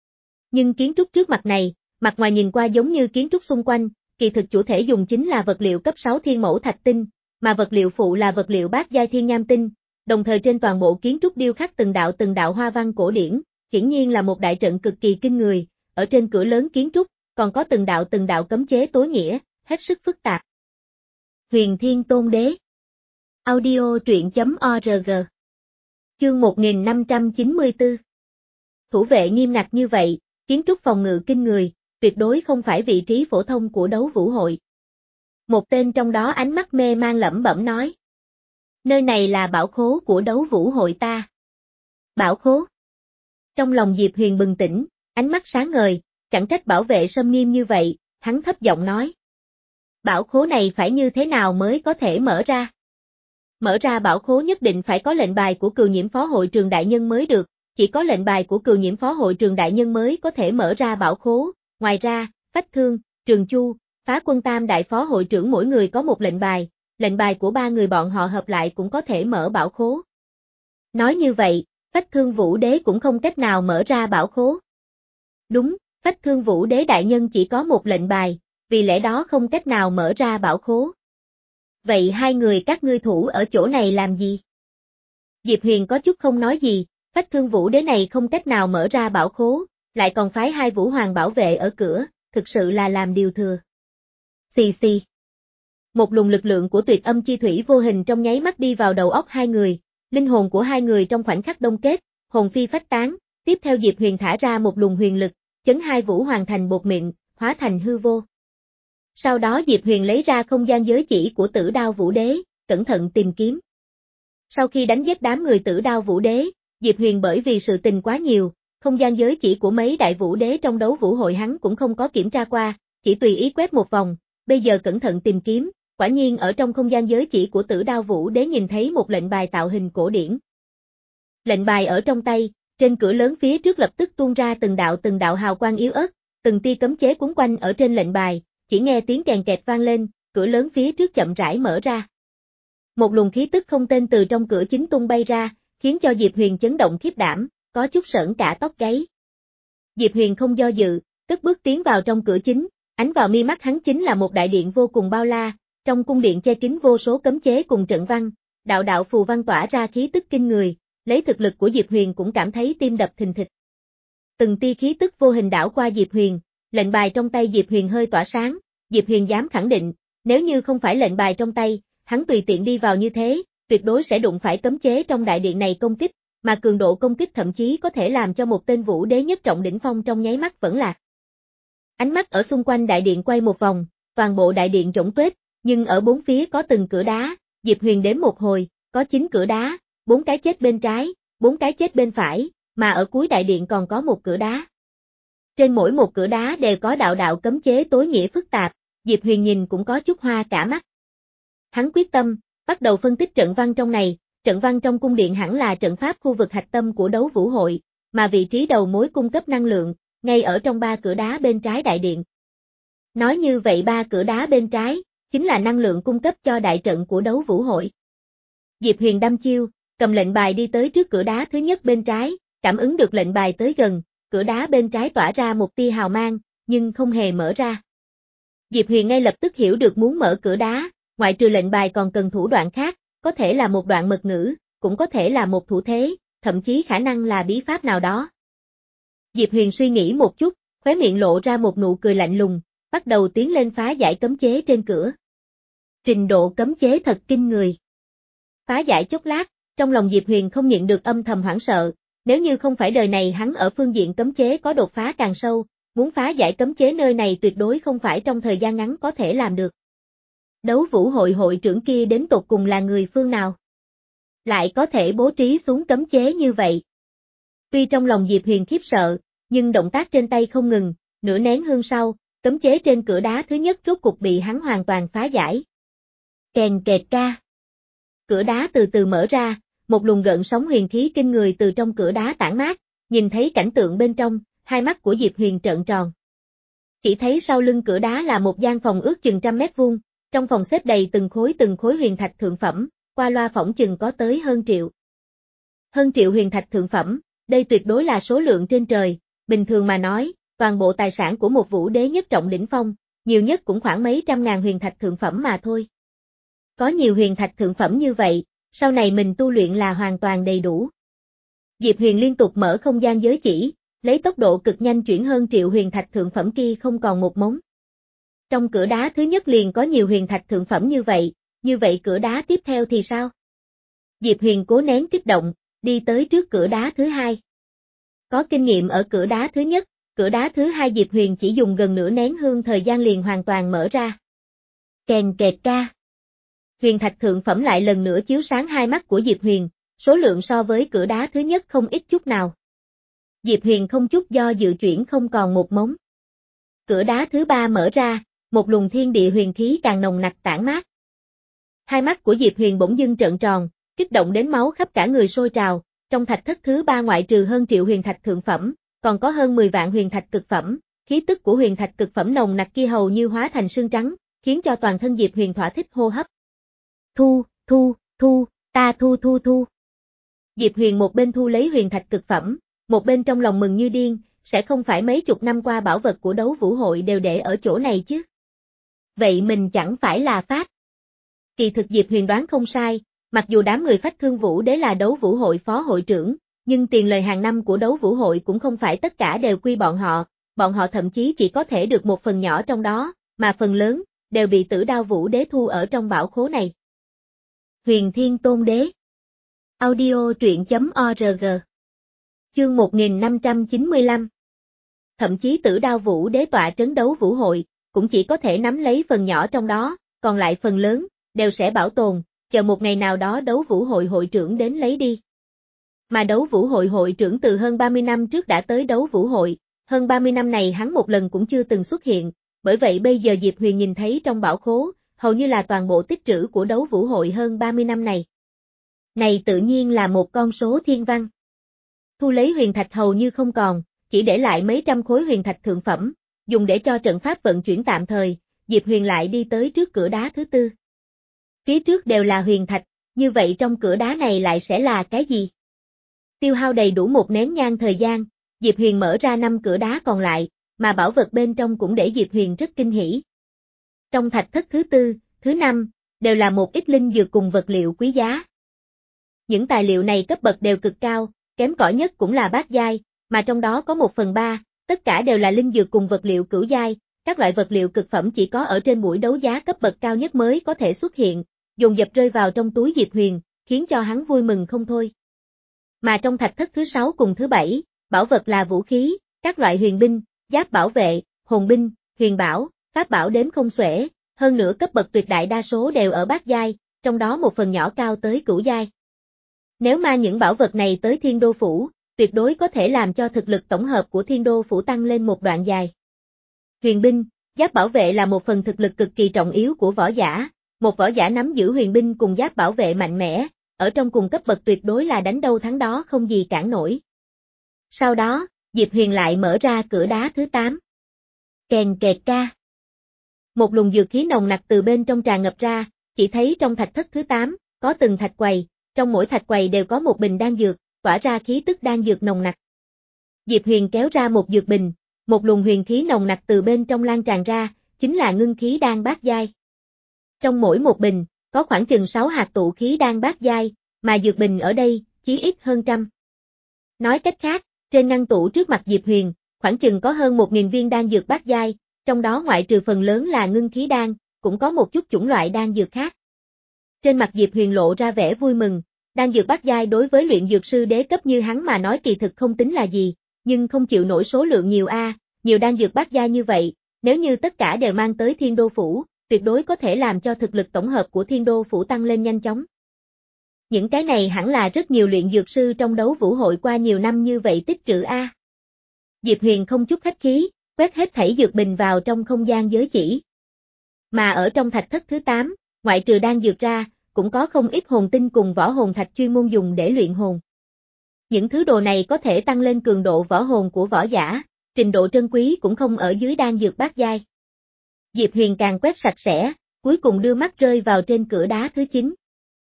A: Nhưng kiến trúc trước mặt này, mặt ngoài nhìn qua giống như kiến trúc xung quanh, kỳ thực chủ thể dùng chính là vật liệu cấp sáu thiên mẫu thạch tinh, mà vật liệu phụ là vật liệu bát giai thiên nham tinh, đồng thời trên toàn bộ kiến trúc điêu khắc từng đạo từng đạo hoa văn cổ điển, hiển nhiên là một đại trận cực kỳ kinh người, ở trên cửa lớn kiến trúc, còn có từng đạo từng đạo cấm chế tối nghĩa, hết sức phức tạp. Huyền Thiên Tôn Đế. Audio truyện chấm org. Chương một nghìn năm trăm chín mươi tư. Thủ vệ nghiêm ngặt như vậy, kiến trúc phòng ngự kinh người, tuyệt đối không phải vị trí phổ thông của đấu vũ hội. Một tên trong đó ánh mắt mê mang lẩm bẩm nói. Nơi này là bảo khố của đấu vũ hội ta. Bảo khố. Trong lòng Diệp Huyền bừng tỉnh, ánh mắt sáng ngời, chẳng trách bảo vệ xâm nghiêm như vậy, hắn thấp giọng nói. Bảo khố này phải như thế nào mới có thể mở ra? Mở ra bảo khố nhất định phải có lệnh bài của Cừu Nhiễm Phó hội trường đại nhân mới được, chỉ có lệnh bài của Cừu Nhiễm Phó hội trường đại nhân mới có thể mở ra bảo khố, ngoài ra, Phách Thương, Trường Chu, Phá Quân Tam đại phó hội trưởng mỗi người có một lệnh bài, lệnh bài của ba người bọn họ hợp lại cũng có thể mở bảo khố. Nói như vậy, Phách Thương Vũ Đế cũng không cách nào mở ra bảo khố. Đúng, Phách Thương Vũ Đế đại nhân chỉ có một lệnh bài, vì lẽ đó không cách nào mở ra bảo khố. Vậy hai người các ngươi thủ ở chỗ này làm gì? Diệp Huyền có chút không nói gì, Phách Thương Vũ Đế này không cách nào mở ra bảo khố, lại còn phái hai Vũ Hoàng bảo vệ ở cửa, thực sự là làm điều thừa. Xì xì. Một luồng lực lượng của tuyệt âm chi thủy vô hình trong nháy mắt đi vào đầu óc hai người, linh hồn của hai người trong khoảnh khắc đông kết, hồn phi phách tán, tiếp theo Diệp Huyền thả ra một luồng huyền lực, chấn hai Vũ Hoàng thành bột mịn, hóa thành hư vô. Sau đó Diệp Huyền lấy ra không gian giới chỉ của Tử Đao Vũ Đế, cẩn thận tìm kiếm. Sau khi đánh giết đám người Tử Đao Vũ Đế, Diệp Huyền bởi vì sự tình quá nhiều, Không gian giới chỉ của mấy đại vũ đế trong đấu vũ hội hắn cũng không có kiểm tra qua, chỉ tùy ý quét một vòng, bây giờ cẩn thận tìm kiếm, quả nhiên ở trong không gian giới chỉ của Tử Đao Vũ Đế nhìn thấy một lệnh bài tạo hình cổ điển. Lệnh bài ở trong tay, trên cửa lớn phía trước lập tức tuôn ra từng đạo từng đạo hào quang yếu ớt, từng tia cấm chế cuốn quanh ở trên lệnh bài, chỉ nghe tiếng kèn kẹt vang lên, cửa lớn phía trước chậm rãi mở ra. Một luồng khí tức không tên từ trong cửa chính tung bay ra, khiến cho Diệp Huyền chấn động khiếp đảm, có chút sởn cả tóc gáy. Diệp Huyền không do dự, cất bước tiến vào trong cửa chính, ánh vào mi mắt hắn chính là một đại điện vô cùng bao la, trong cung điện che kín vô số cấm chế cùng trận văn, đạo đạo phù văn tỏa ra khí tức kinh người, lấy thực lực của Diệp Huyền cũng cảm thấy tim đập thình thịch. Từng tia khí tức vô hình đảo qua Diệp Huyền, lệnh bài trong tay Diệp Huyền hơi tỏa sáng, Diệp Huyền dám khẳng định, nếu như không phải lệnh bài trong tay, hắn tùy tiện đi vào như thế, tuyệt đối sẽ đụng phải cấm chế trong đại điện này công kích, mà cường độ công kích thậm chí có thể làm cho một tên vũ đế nhất trọng đỉnh phong trong nháy mắt vẫn lạc. Ánh mắt ở xung quanh đại điện quay một vòng, toàn bộ đại điện rỗng tuếch, nhưng ở bốn phía có từng cửa đá, Diệp Huyền đếm một hồi, có chín cửa đá, bốn cái chết bên trái, bốn cái chết bên phải, mà ở cuối đại điện còn có một cửa đá. Trên mỗi một cửa đá đều có đạo đạo cấm chế tối nghĩa phức tạp, Diệp Huyền nhìn cũng có chút hoa cả mắt. Hắn quyết tâm, bắt đầu phân tích trận văn trong này, trận văn trong cung điện hẳn là trận pháp khu vực hạch tâm của đấu vũ hội, mà vị trí đầu mối cung cấp năng lượng, ngay ở trong ba cửa đá bên trái đại điện. Nói như vậy ba cửa đá bên trái, chính là năng lượng cung cấp cho đại trận của đấu vũ hội. Diệp Huyền đăm chiêu, cầm lệnh bài đi tới trước cửa đá thứ nhất bên trái, cảm ứng được lệnh bài tới gần, cửa đá bên trái tỏa ra một tia hào mang, nhưng không hề mở ra. Diệp Huyền ngay lập tức hiểu được muốn mở cửa đá, ngoại trừ lệnh bài còn cần thủ đoạn khác, có thể là một đoạn mật ngữ, cũng có thể là một thủ thế, thậm chí khả năng là bí pháp nào đó. Diệp Huyền suy nghĩ một chút, khóe miệng lộ ra một nụ cười lạnh lùng, bắt đầu tiến lên phá giải cấm chế trên cửa. Trình độ cấm chế thật kinh người. Phá giải chốc lát, trong lòng Diệp Huyền không nhịn được âm thầm hoảng sợ, nếu như không phải đời này hắn ở phương diện cấm chế có đột phá càng sâu, muốn phá giải cấm chế nơi này tuyệt đối không phải trong thời gian ngắn có thể làm được. Đấu vũ hội hội trưởng kia đến tột cùng là người phương nào? Lại có thể bố trí xuống cấm chế như vậy. Tuy trong lòng Diệp Huyền khiếp sợ, nhưng động tác trên tay không ngừng, nửa nén hương sau, cấm chế trên cửa đá thứ nhất rốt cục bị hắn hoàn toàn phá giải. Kèn kẹt ca. Cửa đá từ từ mở ra, một luồng gợn sóng huyền khí kinh người từ trong cửa đá tản mát, nhìn thấy cảnh tượng bên trong, hai mắt của Diệp Huyền trợn tròn. Chỉ thấy sau lưng cửa đá là một gian phòng ước chừng trăm mét vuông, trong phòng xếp đầy từng khối từng khối huyền thạch thượng phẩm, qua loa phỏng chừng có tới hơn triệu. Hơn triệu huyền thạch thượng phẩm, đây tuyệt đối là số lượng trên trời, bình thường mà nói, toàn bộ tài sản của một vũ đế nhất trọng đỉnh phong, nhiều nhất cũng khoảng mấy trăm ngàn huyền thạch thượng phẩm mà thôi. Có nhiều huyền thạch thượng phẩm như vậy, sau này mình tu luyện là hoàn toàn đầy đủ. Diệp Huyền liên tục mở không gian giới chỉ, lấy tốc độ cực nhanh chuyển hơn triệu huyền thạch thượng phẩm kia không còn một mống. Trong cửa đá thứ nhất liền có nhiều huyền thạch thượng phẩm như vậy, như vậy cửa đá tiếp theo thì sao? Diệp Huyền cố nén kích động, đi tới trước cửa đá thứ hai. Có kinh nghiệm ở cửa đá thứ nhất, cửa đá thứ hai Diệp Huyền chỉ dùng gần nửa nén hương thời gian liền hoàn toàn mở ra. Kèn kẹt ca. Huyền thạch thượng phẩm lại lần nữa chiếu sáng hai mắt của Diệp Huyền, số lượng so với cửa đá thứ nhất không ít chút nào. Diệp Huyền không chút do dự chuyển không còn một mống. Cửa đá thứ ba mở ra, một luồng thiên địa huyền khí càng nồng nặc tản mát. Hai mắt của Diệp Huyền bỗng dưng trợn tròn, kích động đến máu khắp cả người sôi trào, trong thạch thất thứ ba ngoại trừ hơn triệu huyền thạch thượng phẩm, còn có hơn mười vạn huyền thạch cực phẩm, khí tức của huyền thạch cực phẩm nồng nặc kia hầu như hóa thành sương trắng, khiến cho toàn thân Diệp Huyền thỏa thích hô hấp. Thu, thu, thu, ta thu thu thu. Diệp Huyền một bên thu lấy huyền thạch cực phẩm, một bên trong lòng mừng như điên, sẽ không phải mấy chục năm qua bảo vật của đấu vũ hội đều để ở chỗ này chứ. Vậy mình chẳng phải là phát. Kỳ thực Diệp Huyền đoán không sai, mặc dù đám người Phách Thương Vũ Đế là đấu vũ hội phó hội trưởng, nhưng tiền lời hàng năm của đấu vũ hội cũng không phải tất cả đều quy bọn họ, bọn họ thậm chí chỉ có thể được một phần nhỏ trong đó, mà phần lớn, đều bị Tử Đao Vũ Đế thu ở trong bảo khố này. Huyền Thiên Tôn Đế. Audio truyện chấm org. Chương một nghìn năm trăm chín mươi lăm. Thậm chí Tử Đao Vũ Đế tọa trấn đấu vũ hội, cũng chỉ có thể nắm lấy phần nhỏ trong đó, còn lại phần lớn, đều sẽ bảo tồn, chờ một ngày nào đó đấu vũ hội hội trưởng đến lấy đi. Mà đấu vũ hội hội trưởng từ hơn ba mươi năm trước đã tới đấu vũ hội, hơn ba mươi năm này hắn một lần cũng chưa từng xuất hiện, bởi vậy bây giờ Diệp Huyền nhìn thấy trong bảo khố, hầu như là toàn bộ tích trữ của đấu vũ hội hơn ba mươi năm này. Này tự nhiên là một con số thiên văn. Thu lấy huyền thạch hầu như không còn, chỉ để lại mấy trăm khối huyền thạch thượng phẩm, dùng để cho trận pháp vận chuyển tạm thời, Diệp Huyền lại đi tới trước cửa đá thứ tư. Phía trước đều là huyền thạch, như vậy trong cửa đá này lại sẽ là cái gì? Tiêu hao đầy đủ một nén nhang thời gian, Diệp Huyền mở ra năm cửa đá còn lại, mà bảo vật bên trong cũng để Diệp Huyền rất kinh hỉ. Trong thạch thất thứ tư, thứ năm, đều là một ít linh dược cùng vật liệu quý giá. Những tài liệu này cấp bậc đều cực cao, kém cỏi nhất cũng là bát giai, mà trong đó có một phần ba, tất cả đều là linh dược cùng vật liệu cửu giai, các loại vật liệu cực phẩm chỉ có ở trên buổi đấu giá cấp bậc cao nhất mới có thể xuất hiện, dồn dập rơi vào trong túi Diệp Huyền, khiến cho hắn vui mừng không thôi. Mà trong thạch thất thứ sáu cùng thứ bảy, bảo vật là vũ khí, các loại huyền binh, giáp bảo vệ, hồn binh, huyền bảo, pháp bảo đếm không xuể, hơn nữa cấp bậc tuyệt đại đa số đều ở bát giai, trong đó một phần nhỏ cao tới cửu giai. Nếu mang những bảo vật này tới Thiên Đô Phủ, tuyệt đối có thể làm cho thực lực tổng hợp của Thiên Đô Phủ tăng lên một đoạn dài. Huyền binh, giáp bảo vệ là một phần thực lực cực kỳ trọng yếu của võ giả, một võ giả nắm giữ huyền binh cùng giáp bảo vệ mạnh mẽ, ở trong cùng cấp bậc tuyệt đối là đánh đâu thắng đó không gì cản nổi. Sau đó, Diệp Huyền lại mở ra cửa đá thứ tám. Kèn kẹt ca. Một luồng dược khí nồng nặc từ bên trong tràn ngập ra, chỉ thấy trong thạch thất thứ tám, có từng thạch quầy, trong mỗi thạch quầy đều có một bình đan dược, tỏa ra khí tức đan dược nồng nặc. Diệp Huyền kéo ra một dược bình, một luồng huyền khí nồng nặc từ bên trong lan tràn ra, chính là ngưng khí đan bát giai. Trong mỗi một bình, có khoảng chừng sáu hạt tụ khí đan bát giai, mà dược bình ở đây, chí ít hơn trăm. Nói cách khác, trên ngăn tủ trước mặt Diệp Huyền, khoảng chừng có hơn một nghìn viên đan dược bát giai, trong đó ngoại trừ phần lớn là ngưng khí đan, cũng có một chút chủng loại đan dược khác. Trên mặt Diệp Huyền lộ ra vẻ vui mừng, đan dược bát giai đối với luyện dược sư đế cấp như hắn mà nói kỳ thực không tính là gì, nhưng không chịu nổi số lượng nhiều a, nhiều đan dược bát giai như vậy, nếu như tất cả đều mang tới Thiên Đô Phủ, tuyệt đối có thể làm cho thực lực tổng hợp của Thiên Đô Phủ tăng lên nhanh chóng. Những cái này hẳn là rất nhiều luyện dược sư trong đấu vũ hội qua nhiều năm như vậy tích trữ a. Diệp Huyền không chút khách khí, quét hết thảy dược bình vào trong không gian giới chỉ. Mà ở trong thạch thất thứ tám, ngoại trừ đan dược ra, cũng có không ít hồn tinh cùng võ hồn thạch chuyên môn dùng để luyện hồn. Những thứ đồ này có thể tăng lên cường độ võ hồn của võ giả, trình độ trân quý cũng không ở dưới đan dược bát giai. Diệp Huyền càng quét sạch sẽ, cuối cùng đưa mắt rơi vào trên cửa đá thứ chín.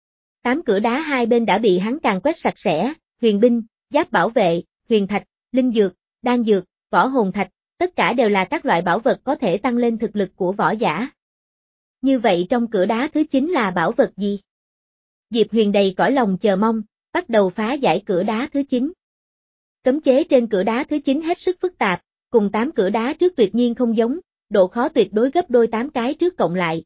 A: Tám cửa đá hai bên đã bị hắn càng quét sạch sẽ, huyền binh, giáp bảo vệ, huyền thạch, linh dược, đan dược, võ hồn thạch, tất cả đều là các loại bảo vật có thể tăng lên thực lực của võ giả. Như vậy trong cửa đá thứ chín là bảo vật gì? Diệp Huyền đầy cõi lòng chờ mong, bắt đầu phá giải cửa đá thứ chín. Cấm chế trên cửa đá thứ chín hết sức phức tạp, cùng tám cửa đá trước tuyệt nhiên không giống, độ khó tuyệt đối gấp đôi tám cái trước cộng lại.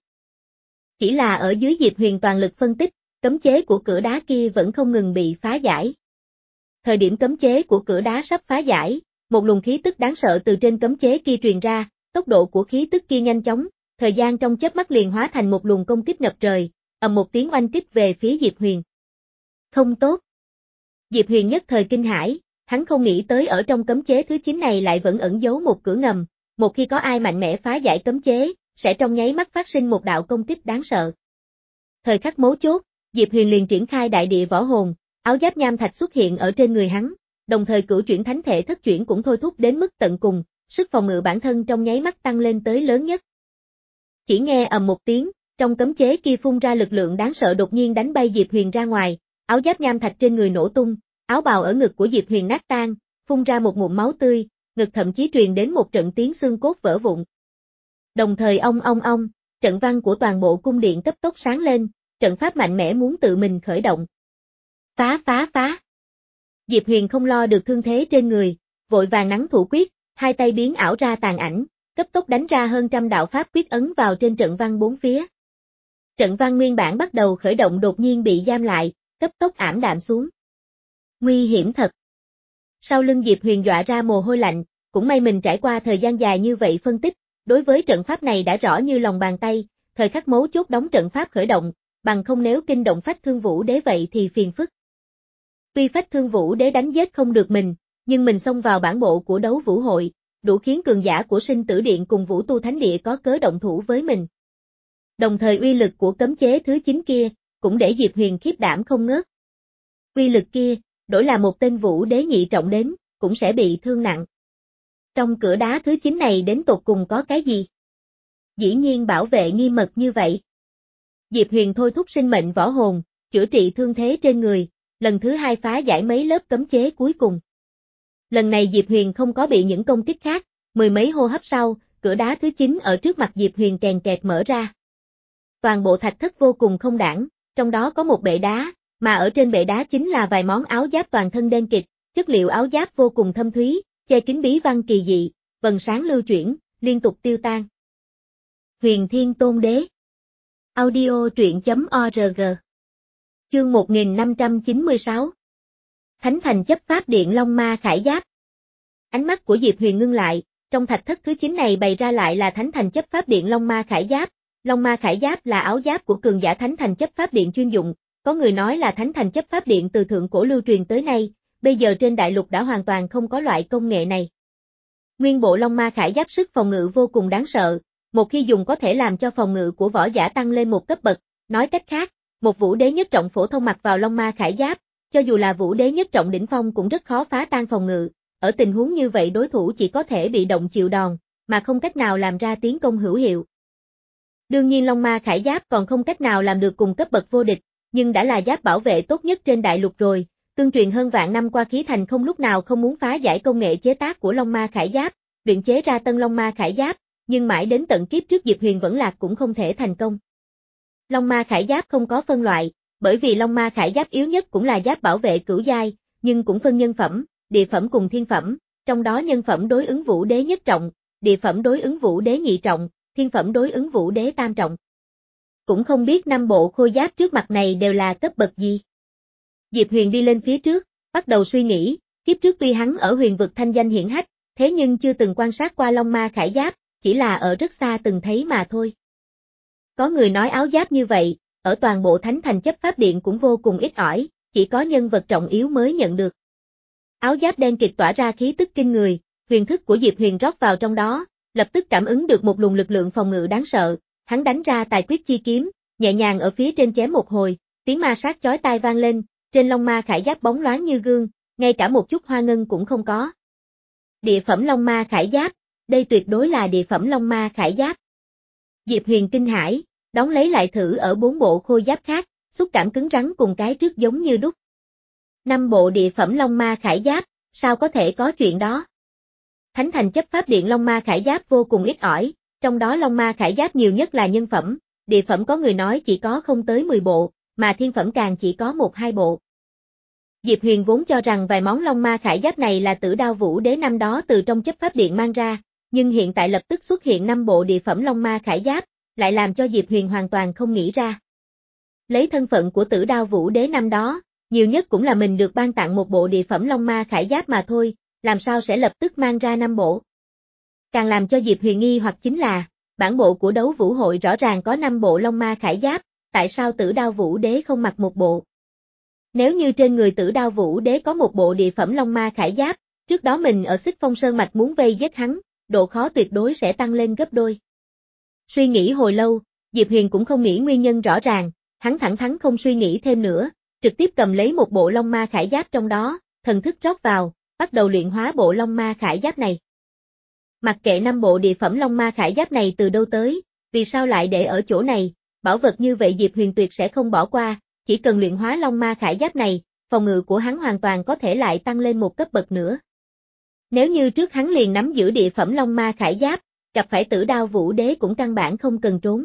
A: Chỉ là ở dưới Diệp Huyền toàn lực phân tích, cấm chế của cửa đá kia vẫn không ngừng bị phá giải. Thời điểm cấm chế của cửa đá sắp phá giải, một luồng khí tức đáng sợ từ trên cấm chế kia truyền ra, tốc độ của khí tức kia nhanh chóng, thời gian trong chớp mắt liền hóa thành một luồng công kích ngập trời, ầm một tiếng oanh kích về phía Diệp Huyền. Không tốt. Diệp Huyền nhất thời kinh hãi, hắn không nghĩ tới ở trong cấm chế thứ chín này lại vẫn ẩn giấu một cửa ngầm, một khi có ai mạnh mẽ phá giải cấm chế, sẽ trong nháy mắt phát sinh một đạo công kích đáng sợ. Thời khắc mấu chốt, Diệp Huyền liền triển khai đại địa võ hồn, áo giáp nham thạch xuất hiện ở trên người hắn, đồng thời cửu chuyển thánh thể thất chuyển cũng thôi thúc đến mức tận cùng, sức phòng ngự bản thân trong nháy mắt tăng lên tới lớn nhất. Chỉ nghe ầm một tiếng, trong cấm chế kia phun ra lực lượng đáng sợ đột nhiên đánh bay Diệp Huyền ra ngoài, áo giáp nham thạch trên người nổ tung, áo bào ở ngực của Diệp Huyền nát tan, phun ra một ngụm máu tươi, ngực thậm chí truyền đến một trận tiếng xương cốt vỡ vụn. Đồng thời ong ong ong, trận văn của toàn bộ cung điện cấp tốc sáng lên, trận pháp mạnh mẽ muốn tự mình khởi động. Phá phá phá. Diệp Huyền không lo được thương thế trên người, vội vàng nắn thủ quyết, hai tay biến ảo ra tàn ảnh, cấp tốc đánh ra hơn trăm đạo pháp quyết ấn vào trên trận văn bốn phía. Trận văn nguyên bản bắt đầu khởi động đột nhiên bị giam lại, cấp tốc ảm đạm xuống. Nguy hiểm thật. Sau lưng Diệp Huyền dọa ra mồ hôi lạnh, cũng may mình trải qua thời gian dài như vậy phân tích, đối với trận pháp này đã rõ như lòng bàn tay, thời khắc mấu chốt đóng trận pháp khởi động, bằng không nếu kinh động Phách Thương Vũ Đế vậy thì phiền phức. Tuy Phách Thương Vũ Đế đánh giết không được mình, nhưng mình xông vào bản bộ của Đấu Vũ Hội, đủ khiến cường giả của Sinh Tử Điện cùng Vũ Tu Thánh Địa có cớ động thủ với mình. Đồng thời uy lực của cấm chế thứ chín kia, cũng để Diệp Huyền khiếp đảm không ngớt. Uy lực kia, đổi là một tên Vũ Đế nhị trọng đến, cũng sẽ bị thương nặng. Trong cửa đá thứ chín này đến tột cùng có cái gì? Dĩ nhiên bảo vệ nghiêm mật như vậy. Diệp Huyền thôi thúc sinh mệnh võ hồn, chữa trị thương thế trên người, lần thứ hai phá giải mấy lớp cấm chế cuối cùng. Lần này Diệp Huyền không có bị những công kích khác, mười mấy hô hấp sau, cửa đá thứ chín ở trước mặt Diệp Huyền kèn kẹt mở ra. Toàn bộ thạch thất vô cùng không đẳng, trong đó có một bệ đá, mà ở trên bệ đá chính là vài món áo giáp toàn thân đen kịt, chất liệu áo giáp vô cùng thâm thúy, che kín bí văn kỳ dị, vầng sáng lưu chuyển, liên tục tiêu tan. Huyền Thiên Tôn Đế. Audio truyện.org. Chương một nghìn năm trăm chín mươi sáu. Thánh Thành Chấp Pháp Điện Long Ma Khải Giáp. Ánh mắt của Diệp Huyền ngưng lại, trong thạch thất thứ chín này bày ra lại là Thánh Thành Chấp Pháp Điện Long Ma Khải Giáp. Long Ma Khải Giáp là áo giáp của cường giả Thánh Thành Chấp Pháp Điện chuyên dụng, có người nói là Thánh Thành Chấp Pháp Điện từ thượng cổ lưu truyền tới nay, bây giờ trên đại lục đã hoàn toàn không có loại công nghệ này. Nguyên bộ Long Ma Khải Giáp sức phòng ngự vô cùng đáng sợ, một khi dùng có thể làm cho phòng ngự của võ giả tăng lên một cấp bậc, nói cách khác, một Vũ Đế nhất trọng phổ thông mặc vào Long Ma Khải Giáp, cho dù là Vũ Đế nhất trọng đỉnh phong cũng rất khó phá tan phòng ngự, ở tình huống như vậy đối thủ chỉ có thể bị động chịu đòn, mà không cách nào làm ra tiến công hữu hiệu. Đương nhiên Long Ma Khải Giáp còn không cách nào làm được cùng cấp bậc vô địch, nhưng đã là giáp bảo vệ tốt nhất trên đại lục rồi, tương truyền hơn vạn năm qua Khí Thành không lúc nào không muốn phá giải công nghệ chế tác của Long Ma Khải Giáp, luyện chế ra tân Long Ma Khải Giáp, nhưng mãi đến tận kiếp trước Diệp Huyền vẫn lạc cũng không thể thành công. Long Ma Khải Giáp không có phân loại, bởi vì Long Ma Khải Giáp yếu nhất cũng là giáp bảo vệ cửu giai, nhưng cũng phân nhân phẩm, địa phẩm cùng thiên phẩm, trong đó nhân phẩm đối ứng Vũ Đế nhất trọng, địa phẩm đối ứng Vũ Đế nhị trọng, thiên phẩm đối ứng Vũ Đế tam trọng. Cũng không biết năm bộ khôi giáp trước mặt này đều là cấp bậc gì. Diệp Huyền đi lên phía trước, bắt đầu suy nghĩ, kiếp trước tuy hắn ở huyền vực thanh danh hiển hách, thế nhưng chưa từng quan sát qua Long Ma Khải Giáp, chỉ là ở rất xa từng thấy mà thôi. Có người nói áo giáp như vậy, ở toàn bộ Thánh Thành Chấp Pháp Điện cũng vô cùng ít ỏi, chỉ có nhân vật trọng yếu mới nhận được. Áo giáp đen kịt tỏa ra khí tức kinh người, huyền thức của Diệp Huyền rót vào trong đó, lập tức cảm ứng được một luồng lực lượng phòng ngự đáng sợ, hắn đánh ra tài quyết chi kiếm, nhẹ nhàng ở phía trên chém một hồi, tiếng ma sát chói tai vang lên, trên Long Ma Khải Giáp bóng loáng như gương, ngay cả một chút hoa ngân cũng không có. Địa phẩm Long Ma Khải Giáp, đây tuyệt đối là địa phẩm Long Ma Khải Giáp. Diệp Huyền kinh hãi, đón lấy lại thử ở bốn bộ khôi giáp khác, xúc cảm cứng rắn cùng cái trước giống như đúc. Năm bộ địa phẩm Long Ma Khải Giáp, sao có thể có chuyện đó? Thánh Thành Chấp Pháp Điện Long Ma Khải Giáp vô cùng ít ỏi, trong đó Long Ma Khải Giáp nhiều nhất là nhân phẩm, địa phẩm có người nói chỉ có không tới mười bộ, mà thiên phẩm càng chỉ có một hai bộ. Diệp Huyền vốn cho rằng vài món Long Ma Khải Giáp này là Tử Đao Vũ Đế năm đó từ trong Chấp Pháp Điện mang ra, nhưng hiện tại lập tức xuất hiện năm bộ địa phẩm Long Ma Khải Giáp, lại làm cho Diệp Huyền hoàn toàn không nghĩ ra. Lấy thân phận của Tử Đao Vũ Đế năm đó, nhiều nhất cũng là mình được ban tặng một bộ địa phẩm Long Ma Khải Giáp mà thôi, làm sao sẽ lập tức mang ra năm bộ. Càng làm cho Diệp Huyền nghi hoặc chính là, bản bộ của Đấu Vũ Hội rõ ràng có năm bộ Long Ma Khải Giáp, tại sao Tử Đao Vũ Đế không mặc một bộ? Nếu như trên người Tử Đao Vũ Đế có một bộ địa phẩm Long Ma Khải Giáp, trước đó mình ở Xích Phong Sơn Mạch muốn vây giết hắn, độ khó tuyệt đối sẽ tăng lên gấp đôi. Suy nghĩ hồi lâu, Diệp Huyền cũng không nghĩ nguyên nhân rõ ràng, hắn thẳng thắn không suy nghĩ thêm nữa, trực tiếp cầm lấy một bộ Long Ma Khải Giáp trong đó, thần thức rót vào, bắt đầu luyện hóa bộ Long Ma Khải Giáp này. Mặc kệ năm bộ địa phẩm Long Ma Khải Giáp này từ đâu tới, vì sao lại để ở chỗ này, bảo vật như vậy Diệp Huyền tuyệt sẽ không bỏ qua, chỉ cần luyện hóa Long Ma Khải Giáp này, phòng ngự của hắn hoàn toàn có thể lại tăng lên một cấp bậc nữa. Nếu như trước hắn liền nắm giữ địa phẩm Long Ma Khải Giáp, gặp phải Tử Đao Vũ Đế cũng căn bản không cần trốn.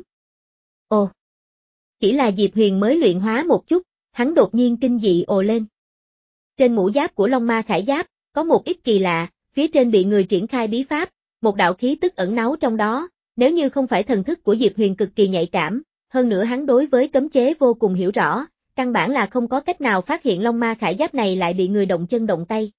A: Ồ! Chỉ là Diệp Huyền mới luyện hóa một chút, hắn đột nhiên kinh dị ồ lên. Trên mũ giáp của Long Ma Khải Giáp, có một ít kỳ lạ, phía trên bị người triển khai bí pháp, một đạo khí tức ẩn náu trong đó, nếu như không phải thần thức của Diệp Huyền cực kỳ nhạy cảm, hơn nữa hắn đối với cấm chế vô cùng hiểu rõ, căn bản là không có cách nào phát hiện Long Ma Khải Giáp này lại bị người động chân động tay.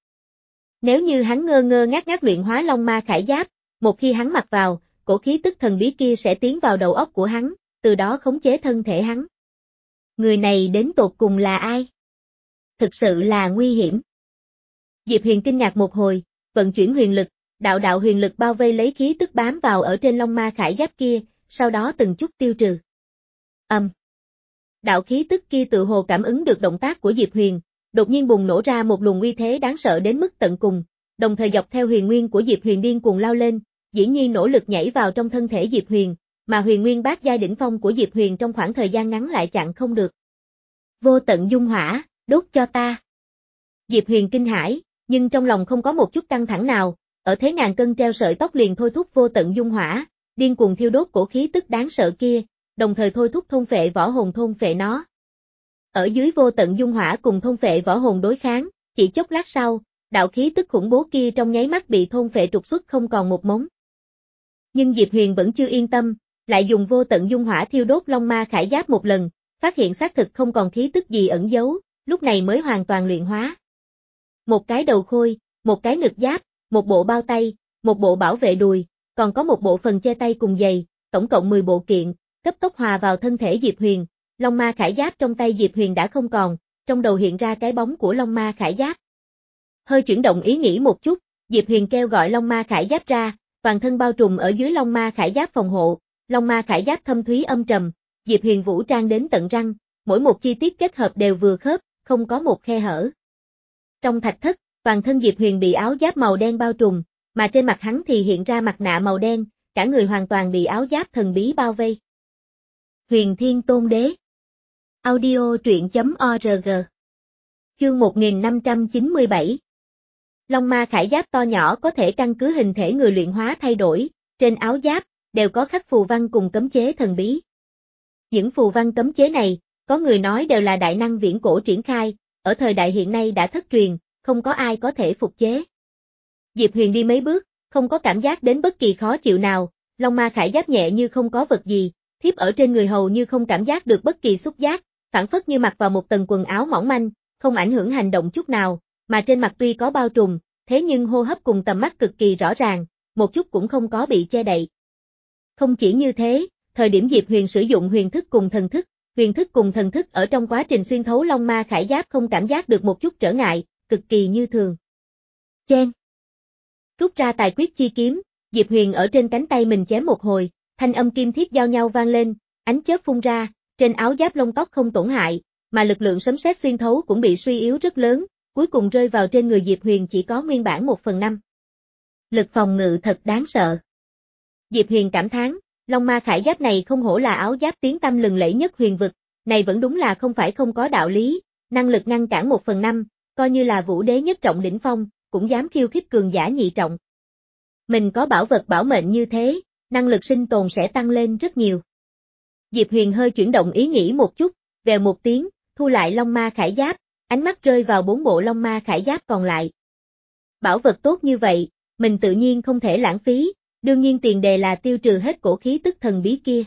A: Nếu như hắn ngơ ngơ ngác ngác luyện hóa Long Ma Khải Giáp, một khi hắn mặc vào, cổ khí tức thần bí kia sẽ tiến vào đầu óc của hắn, từ đó khống chế thân thể hắn. Người này đến tột cùng là ai? thực sự là nguy hiểm. Diệp Huyền kinh ngạc một hồi, vận chuyển huyền lực, đạo đạo huyền lực bao vây lấy khí tức bám vào ở trên Long Ma khải giáp kia, sau đó từng chút tiêu trừ. Ầm. Um. Đạo khí tức kia tự hồ cảm ứng được động tác của Diệp Huyền, đột nhiên bùng nổ ra một luồng uy thế đáng sợ đến mức tận cùng, đồng thời dọc theo huyền nguyên của Diệp Huyền điên cuồng lao lên, dĩ nhiên nỗ lực nhảy vào trong thân thể Diệp Huyền, mà huyền nguyên bát giai đỉnh phong của Diệp Huyền trong khoảng thời gian ngắn lại chặn không được. Vô tận dung hỏa, đốt cho ta. Diệp Huyền kinh hãi, nhưng trong lòng không có một chút căng thẳng nào, ở thế ngàn cân treo sợi tóc liền thôi thúc vô tận dung hỏa, điên cuồng thiêu đốt cổ khí tức đáng sợ kia, đồng thời thôi thúc thôn phệ võ hồn thôn phệ nó. Ở dưới vô tận dung hỏa cùng thôn phệ võ hồn đối kháng, chỉ chốc lát sau, đạo khí tức khủng bố kia trong nháy mắt bị thôn phệ trục xuất không còn một mống. Nhưng Diệp Huyền vẫn chưa yên tâm, lại dùng vô tận dung hỏa thiêu đốt Long Ma khải giáp một lần, phát hiện xác thực không còn khí tức gì ẩn giấu, lúc này mới hoàn toàn luyện hóa. Một cái đầu khôi, một cái ngực giáp, một bộ bao tay, một bộ bảo vệ đùi, còn có một bộ phần che tay cùng giày, tổng cộng mười bộ kiện, cấp tốc hòa vào thân thể Diệp Huyền. Long Ma khải giáp trong tay Diệp Huyền đã không còn, trong đầu hiện ra cái bóng của Long Ma khải giáp. Hơi chuyển động ý nghĩ một chút, Diệp Huyền kêu gọi Long Ma khải giáp ra, toàn thân bao trùm ở dưới Long Ma khải giáp phòng hộ. Long Ma khải giáp thâm thúy âm trầm, Diệp Huyền vũ trang đến tận răng, mỗi một chi tiết kết hợp đều vừa khớp, không có một khe hở. Trong thạch thất, toàn thân Diệp Huyền bị áo giáp màu đen bao trùm, mà trên mặt hắn thì hiện ra mặt nạ màu đen, cả người hoàn toàn bị áo giáp thần bí bao vây. Huyền Thiên Tôn Đế. Audio truyện chấm org. Chương một nghìn năm trăm chín mươi bảy. Long Ma khải giáp to nhỏ có thể căn cứ hình thể người luyện hóa thay đổi, trên áo giáp đều có khắc phù văn cùng cấm chế thần bí. Những phù văn cấm chế này, có người nói đều là đại năng viễn cổ triển khai, ở thời đại hiện nay đã thất truyền, không có ai có thể phục chế. Diệp Huyền đi mấy bước, không có cảm giác đến bất kỳ khó chịu nào, Long Ma khải giáp nhẹ như không có vật gì, thiếp ở trên người hầu như không cảm giác được bất kỳ xúc giác, phản phất như mặc vào một tầng quần áo mỏng manh, không ảnh hưởng hành động chút nào, mà trên mặt tuy có bao trùm, thế nhưng hô hấp cùng tầm mắt cực kỳ rõ ràng, một chút cũng không có bị che đậy. Không chỉ như thế, thời điểm Diệp Huyền sử dụng huyền thức cùng thần thức, huyền thức cùng thần thức ở trong quá trình xuyên thấu Long Ma khải giáp không cảm giác được một chút trở ngại, cực kỳ như thường. Chen. Rút ra tài quyết chi kiếm, Diệp Huyền ở trên cánh tay mình chém một hồi, thanh âm kim thiết giao nhau vang lên, ánh chớp phun ra, trên áo giáp lông tóc không tổn hại, mà lực lượng sấm sét xuyên thấu cũng bị suy yếu rất lớn, cuối cùng rơi vào trên người Diệp Huyền chỉ có nguyên bản một phần năm. Lực phòng ngự thật đáng sợ. Diệp Huyền cảm thán, Long Ma khải giáp này không hổ là áo giáp tiếng tăm lừng lẫy nhất huyền vực, này vẫn đúng là không phải không có đạo lý, năng lực ngăn cản một phần năm, coi như là vũ đế nhất trọng đỉnh phong, cũng dám khiêu khích cường giả nhị trọng. Mình có bảo vật bảo mệnh như thế, năng lực sinh tồn sẽ tăng lên rất nhiều. Diệp Huyền hơi chuyển động ý nghĩ một chút, vèo một tiếng, thu lại Long Ma khải giáp, ánh mắt rơi vào bốn bộ Long Ma khải giáp còn lại. Bảo vật tốt như vậy, mình tự nhiên không thể lãng phí, đương nhiên tiền đề là tiêu trừ hết cổ khí tức thần bí kia.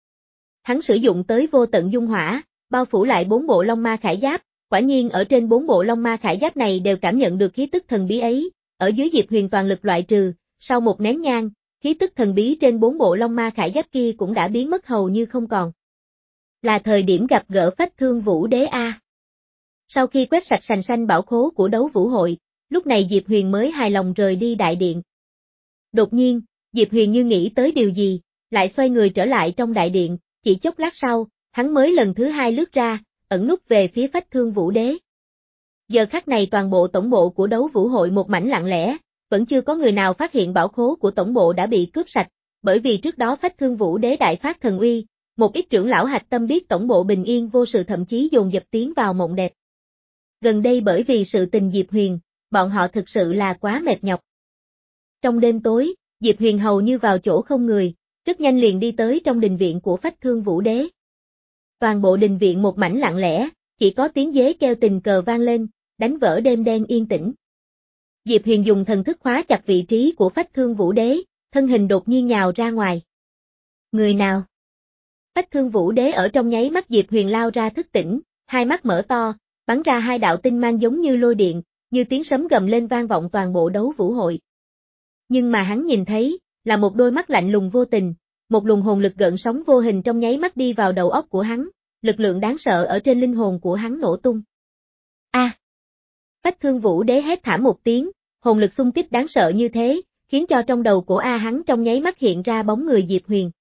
A: Hắn sử dụng tới vô tận dung hỏa, bao phủ lại bốn bộ Long Ma khải giáp, quả nhiên ở trên bốn bộ Long Ma khải giáp này đều cảm nhận được khí tức thần bí ấy, ở dưới Diệp Huyền toàn lực loại trừ, sau một nén nhang, khí tức thần bí trên bốn bộ Long Ma khải giáp kia cũng đã biến mất hầu như không còn. Là thời điểm gặp gỡ Phách Thương Vũ Đế a. Sau khi quét sạch sành xanh bảo khố của đấu vũ hội, lúc này Diệp Huyền mới hài lòng rời đi đại điện. Đột nhiên, Diệp Huyền như nghĩ tới điều gì, lại xoay người trở lại trong đại điện, chỉ chốc lát sau, hắn mới lần thứ hai lướt ra, ẩn núp về phía Phách Thương Vũ Đế. Giờ khắc này toàn bộ tổng bộ của đấu vũ hội một mảnh lặng lẽ, vẫn chưa có người nào phát hiện bảo khố của tổng bộ đã bị cướp sạch, bởi vì trước đó Phách Thương Vũ Đế đại phát thần uy, một ít trưởng lão hạch tâm biết tổng bộ bình yên vô sự thậm chí dồn dập tiến vào mộng đẹp. Gần đây bởi vì sự tình Diệp Huyền, bọn họ thực sự là quá mệt nhọc. Trong đêm tối, Diệp Huyền hầu như vào chỗ không người, rất nhanh liền đi tới trong đình viện của Phách Thương Vũ Đế. Toàn bộ đình viện một mảnh lặng lẽ, chỉ có tiếng dế kêu tình cờ vang lên, đánh vỡ đêm đen yên tĩnh. Diệp Huyền dùng thần thức khóa chặt vị trí của Phách Thương Vũ Đế, thân hình đột nhiên nhào ra ngoài. Người nào? Phách Thương Vũ Đế ở trong nháy mắt Diệp Huyền lao ra thức tỉnh, hai mắt mở to, bắn ra hai đạo tinh mang giống như lôi điện, như tiếng sấm gầm lên vang vọng toàn bộ đấu vũ hội. Nhưng mà hắn nhìn thấy, là một đôi mắt lạnh lùng vô tình, một luồng hồn lực gợn sóng vô hình trong nháy mắt đi vào đầu óc của hắn, lực lượng đáng sợ ở trên linh hồn của hắn nổ tung. A! À, Phách Thương Vũ Đế hét thảm một tiếng, hồn lực xung kích đáng sợ như thế, khiến cho trong đầu của A hắn trong nháy mắt hiện ra bóng người Diệp Huyền.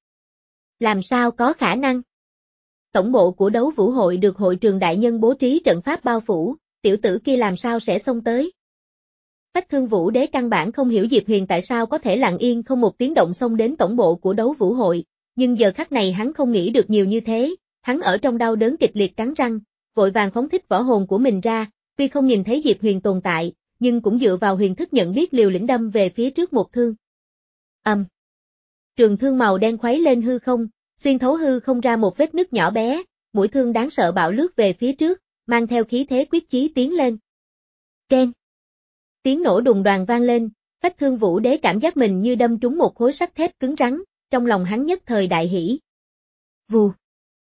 A: Làm sao có khả năng? Tổng bộ của đấu vũ hội được hội trường đại nhân bố trí trận pháp bao phủ, tiểu tử kia làm sao sẽ xông tới? Phách Thương Vũ Đế căn bản không hiểu Diệp Huyền tại sao có thể lặng yên không một tiếng động xông đến tổng bộ của đấu vũ hội, nhưng giờ khắc này hắn không nghĩ được nhiều như thế, hắn ở trong đau đớn kịch liệt cắn răng, vội vàng phóng thích võ hồn của mình ra, tuy không nhìn thấy Diệp Huyền tồn tại, nhưng cũng dựa vào huyền thức nhận biết liều lĩnh đâm về phía trước một thương. Ầm. Um. Trường thương màu đen khuấy lên hư không, xuyên thấu hư không ra một vết nứt nhỏ bé, mũi thương đáng sợ bạo lướt về phía trước, mang theo khí thế quyết chí tiến lên. Keng. Tiếng nổ đùng đoàng vang lên, Phách Thương Vũ Đế cảm giác mình như đâm trúng một khối sắt thép cứng rắn, trong lòng hắn nhất thời đại hỉ. Vù.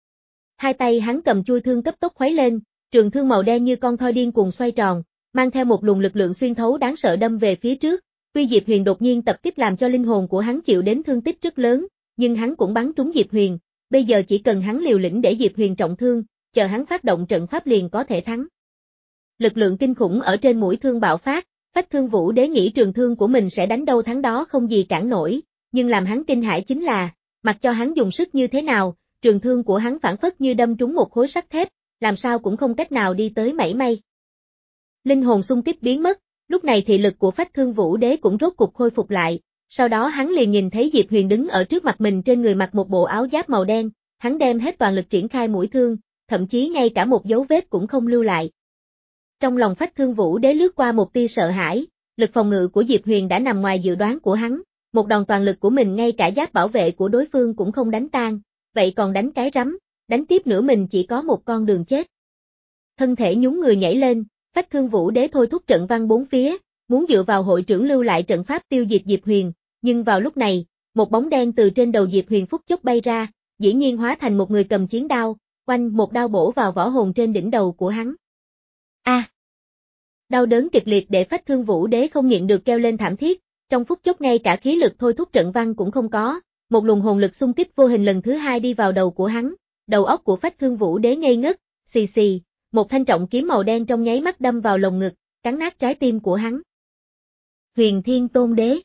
A: Hai tay hắn cầm chui thương cấp tốc khuấy lên, trường thương màu đen như con thoi điên cuồng xoay tròn, mang theo một luồng lực lượng xuyên thấu đáng sợ đâm về phía trước. Tuy Diệp Huyền đột nhiên tập kích làm cho linh hồn của hắn chịu đến thương tích rất lớn, nhưng hắn cũng bắn trúng Diệp Huyền, bây giờ chỉ cần hắn liều lĩnh để Diệp Huyền trọng thương, chờ hắn phát động trận pháp liền có thể thắng. Lực lượng kinh khủng ở trên mũi thương bạo phát, Phách Thương Vũ Đế nghĩ trường thương của mình sẽ đánh đâu thắng đó không gì cản nổi, nhưng làm hắn kinh hãi chính là, mặc cho hắn dùng sức như thế nào, trường thương của hắn phản phất như đâm trúng một khối sắt thép, làm sao cũng không cách nào đi tới mảy may. Linh hồn xung kích biến mất, lúc này thị lực của Phách Thương Vũ Đế cũng rốt cục khôi phục lại, sau đó hắn liền nhìn thấy Diệp Huyền đứng ở trước mặt mình trên người mặc một bộ áo giáp màu đen, hắn đem hết toàn lực triển khai mũi thương, thậm chí ngay cả một dấu vết cũng không lưu lại. Trong lòng Phách Thương Vũ Đế lướt qua một tia sợ hãi, lực phòng ngự của Diệp Huyền đã nằm ngoài dự đoán của hắn, một đòn toàn lực của mình ngay cả giáp bảo vệ của đối phương cũng không đánh tan, vậy còn đánh cái rắm, đánh tiếp nữa mình chỉ có một con đường chết. Thân thể nhún người nhảy lên, Phách Thương Vũ Đế thôi thúc trận văn bốn phía, muốn dựa vào hội trưởng lưu lại trận pháp tiêu diệt Diệp Huyền, nhưng vào lúc này, một bóng đen từ trên đầu Diệp Huyền phút chốc bay ra, dĩ nhiên hóa thành một người cầm chiến đao, oanh một đao bổ vào võ hồn trên đỉnh đầu của hắn. A! À, đau đớn kịch liệt để Phách Thương Vũ Đế không nhịn được kêu lên thảm thiết, trong phút chốc ngay cả khí lực thôi thúc trận văn cũng không có, một luồng hồn lực xung kích vô hình lần thứ hai đi vào đầu của hắn, đầu óc của Phách Thương Vũ Đế ngây ngất, xì xì, một thanh trọng kiếm màu đen trong nháy mắt đâm vào lồng ngực, cắn nát trái tim của hắn. Huyền Thiên Tôn Đế.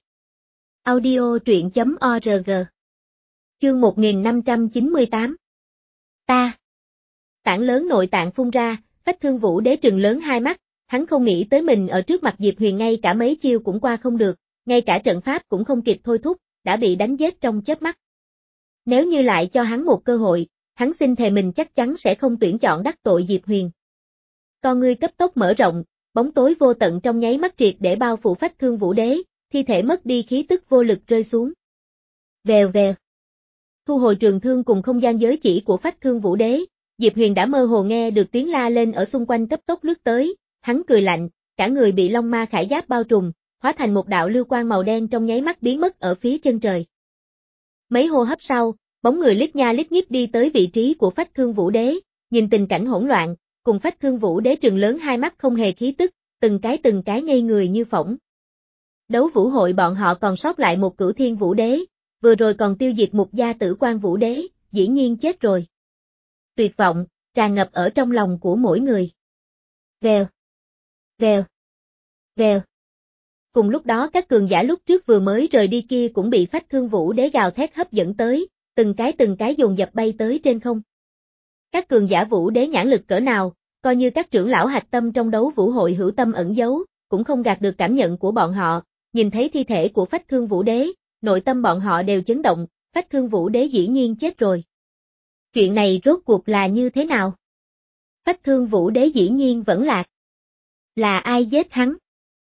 A: Audio truyện chấm org. Chương một nghìn năm trăm chín mươi tám. Ta. Tảng lớn nội tạng phun ra, Phách Thương Vũ Đế trừng lớn hai mắt, hắn không nghĩ tới mình ở trước mặt Diệp Huyền ngay cả mấy chiêu cũng qua không được, ngay cả trận pháp cũng không kịp thôi thúc, đã bị đánh giết trong chớp mắt. Nếu như lại cho hắn một cơ hội, hắn xin thề mình chắc chắn sẽ không tuyển chọn đắc tội Diệp Huyền. Con ngươi cấp tốc mở rộng, bóng tối vô tận trong nháy mắt triệt để bao phủ Phách Thương Vũ Đế, thi thể mất đi khí tức vô lực rơi xuống. Vèo vèo. Thu hồi trường thương cùng không gian giới chỉ của Phách Thương Vũ Đế, Diệp Huyền đã mơ hồ nghe được tiếng la lên ở xung quanh cấp tốc lướt tới, hắn cười lạnh, cả người bị Long Ma Khải Giáp bao trùm, hóa thành một đạo lưu quang màu đen trong nháy mắt biến mất ở phía chân trời. Mấy hô hấp sau, bóng người lít nha lít nhít đi tới vị trí của Phách Thương Vũ Đế, nhìn tình cảnh hỗn loạn, cùng Phách Thương Vũ Đế trừng lớn hai mắt không hề khí tức, từng cái từng cái ngây người như phỏng. Đấu vũ hội bọn họ còn sót lại một Cửu Thiên Vũ Đế, vừa rồi còn tiêu diệt một gia Tử Quan Vũ Đế, dĩ nhiên chết rồi. Tuyệt vọng, tràn ngập ở trong lòng của mỗi người. Vèo, vèo, vèo. Cùng lúc đó các cường giả lúc trước vừa mới rời đi kia cũng bị Phách Thương Vũ Đế gào thét hấp dẫn tới, từng cái từng cái dồn dập bay tới trên không. Các cường giả Vũ Đế nhãn lực cỡ nào, coi như các trưởng lão hạch tâm trong đấu vũ hội hữu tâm ẩn giấu, cũng không gạt được cảm nhận của bọn họ, nhìn thấy thi thể của Phách Thương Vũ Đế, nội tâm bọn họ đều chấn động, Phách Thương Vũ Đế dĩ nhiên chết rồi. Chuyện này rốt cuộc là như thế nào? Phách Thương Vũ Đế dĩ nhiên vẫn lạc. Là ai giết hắn?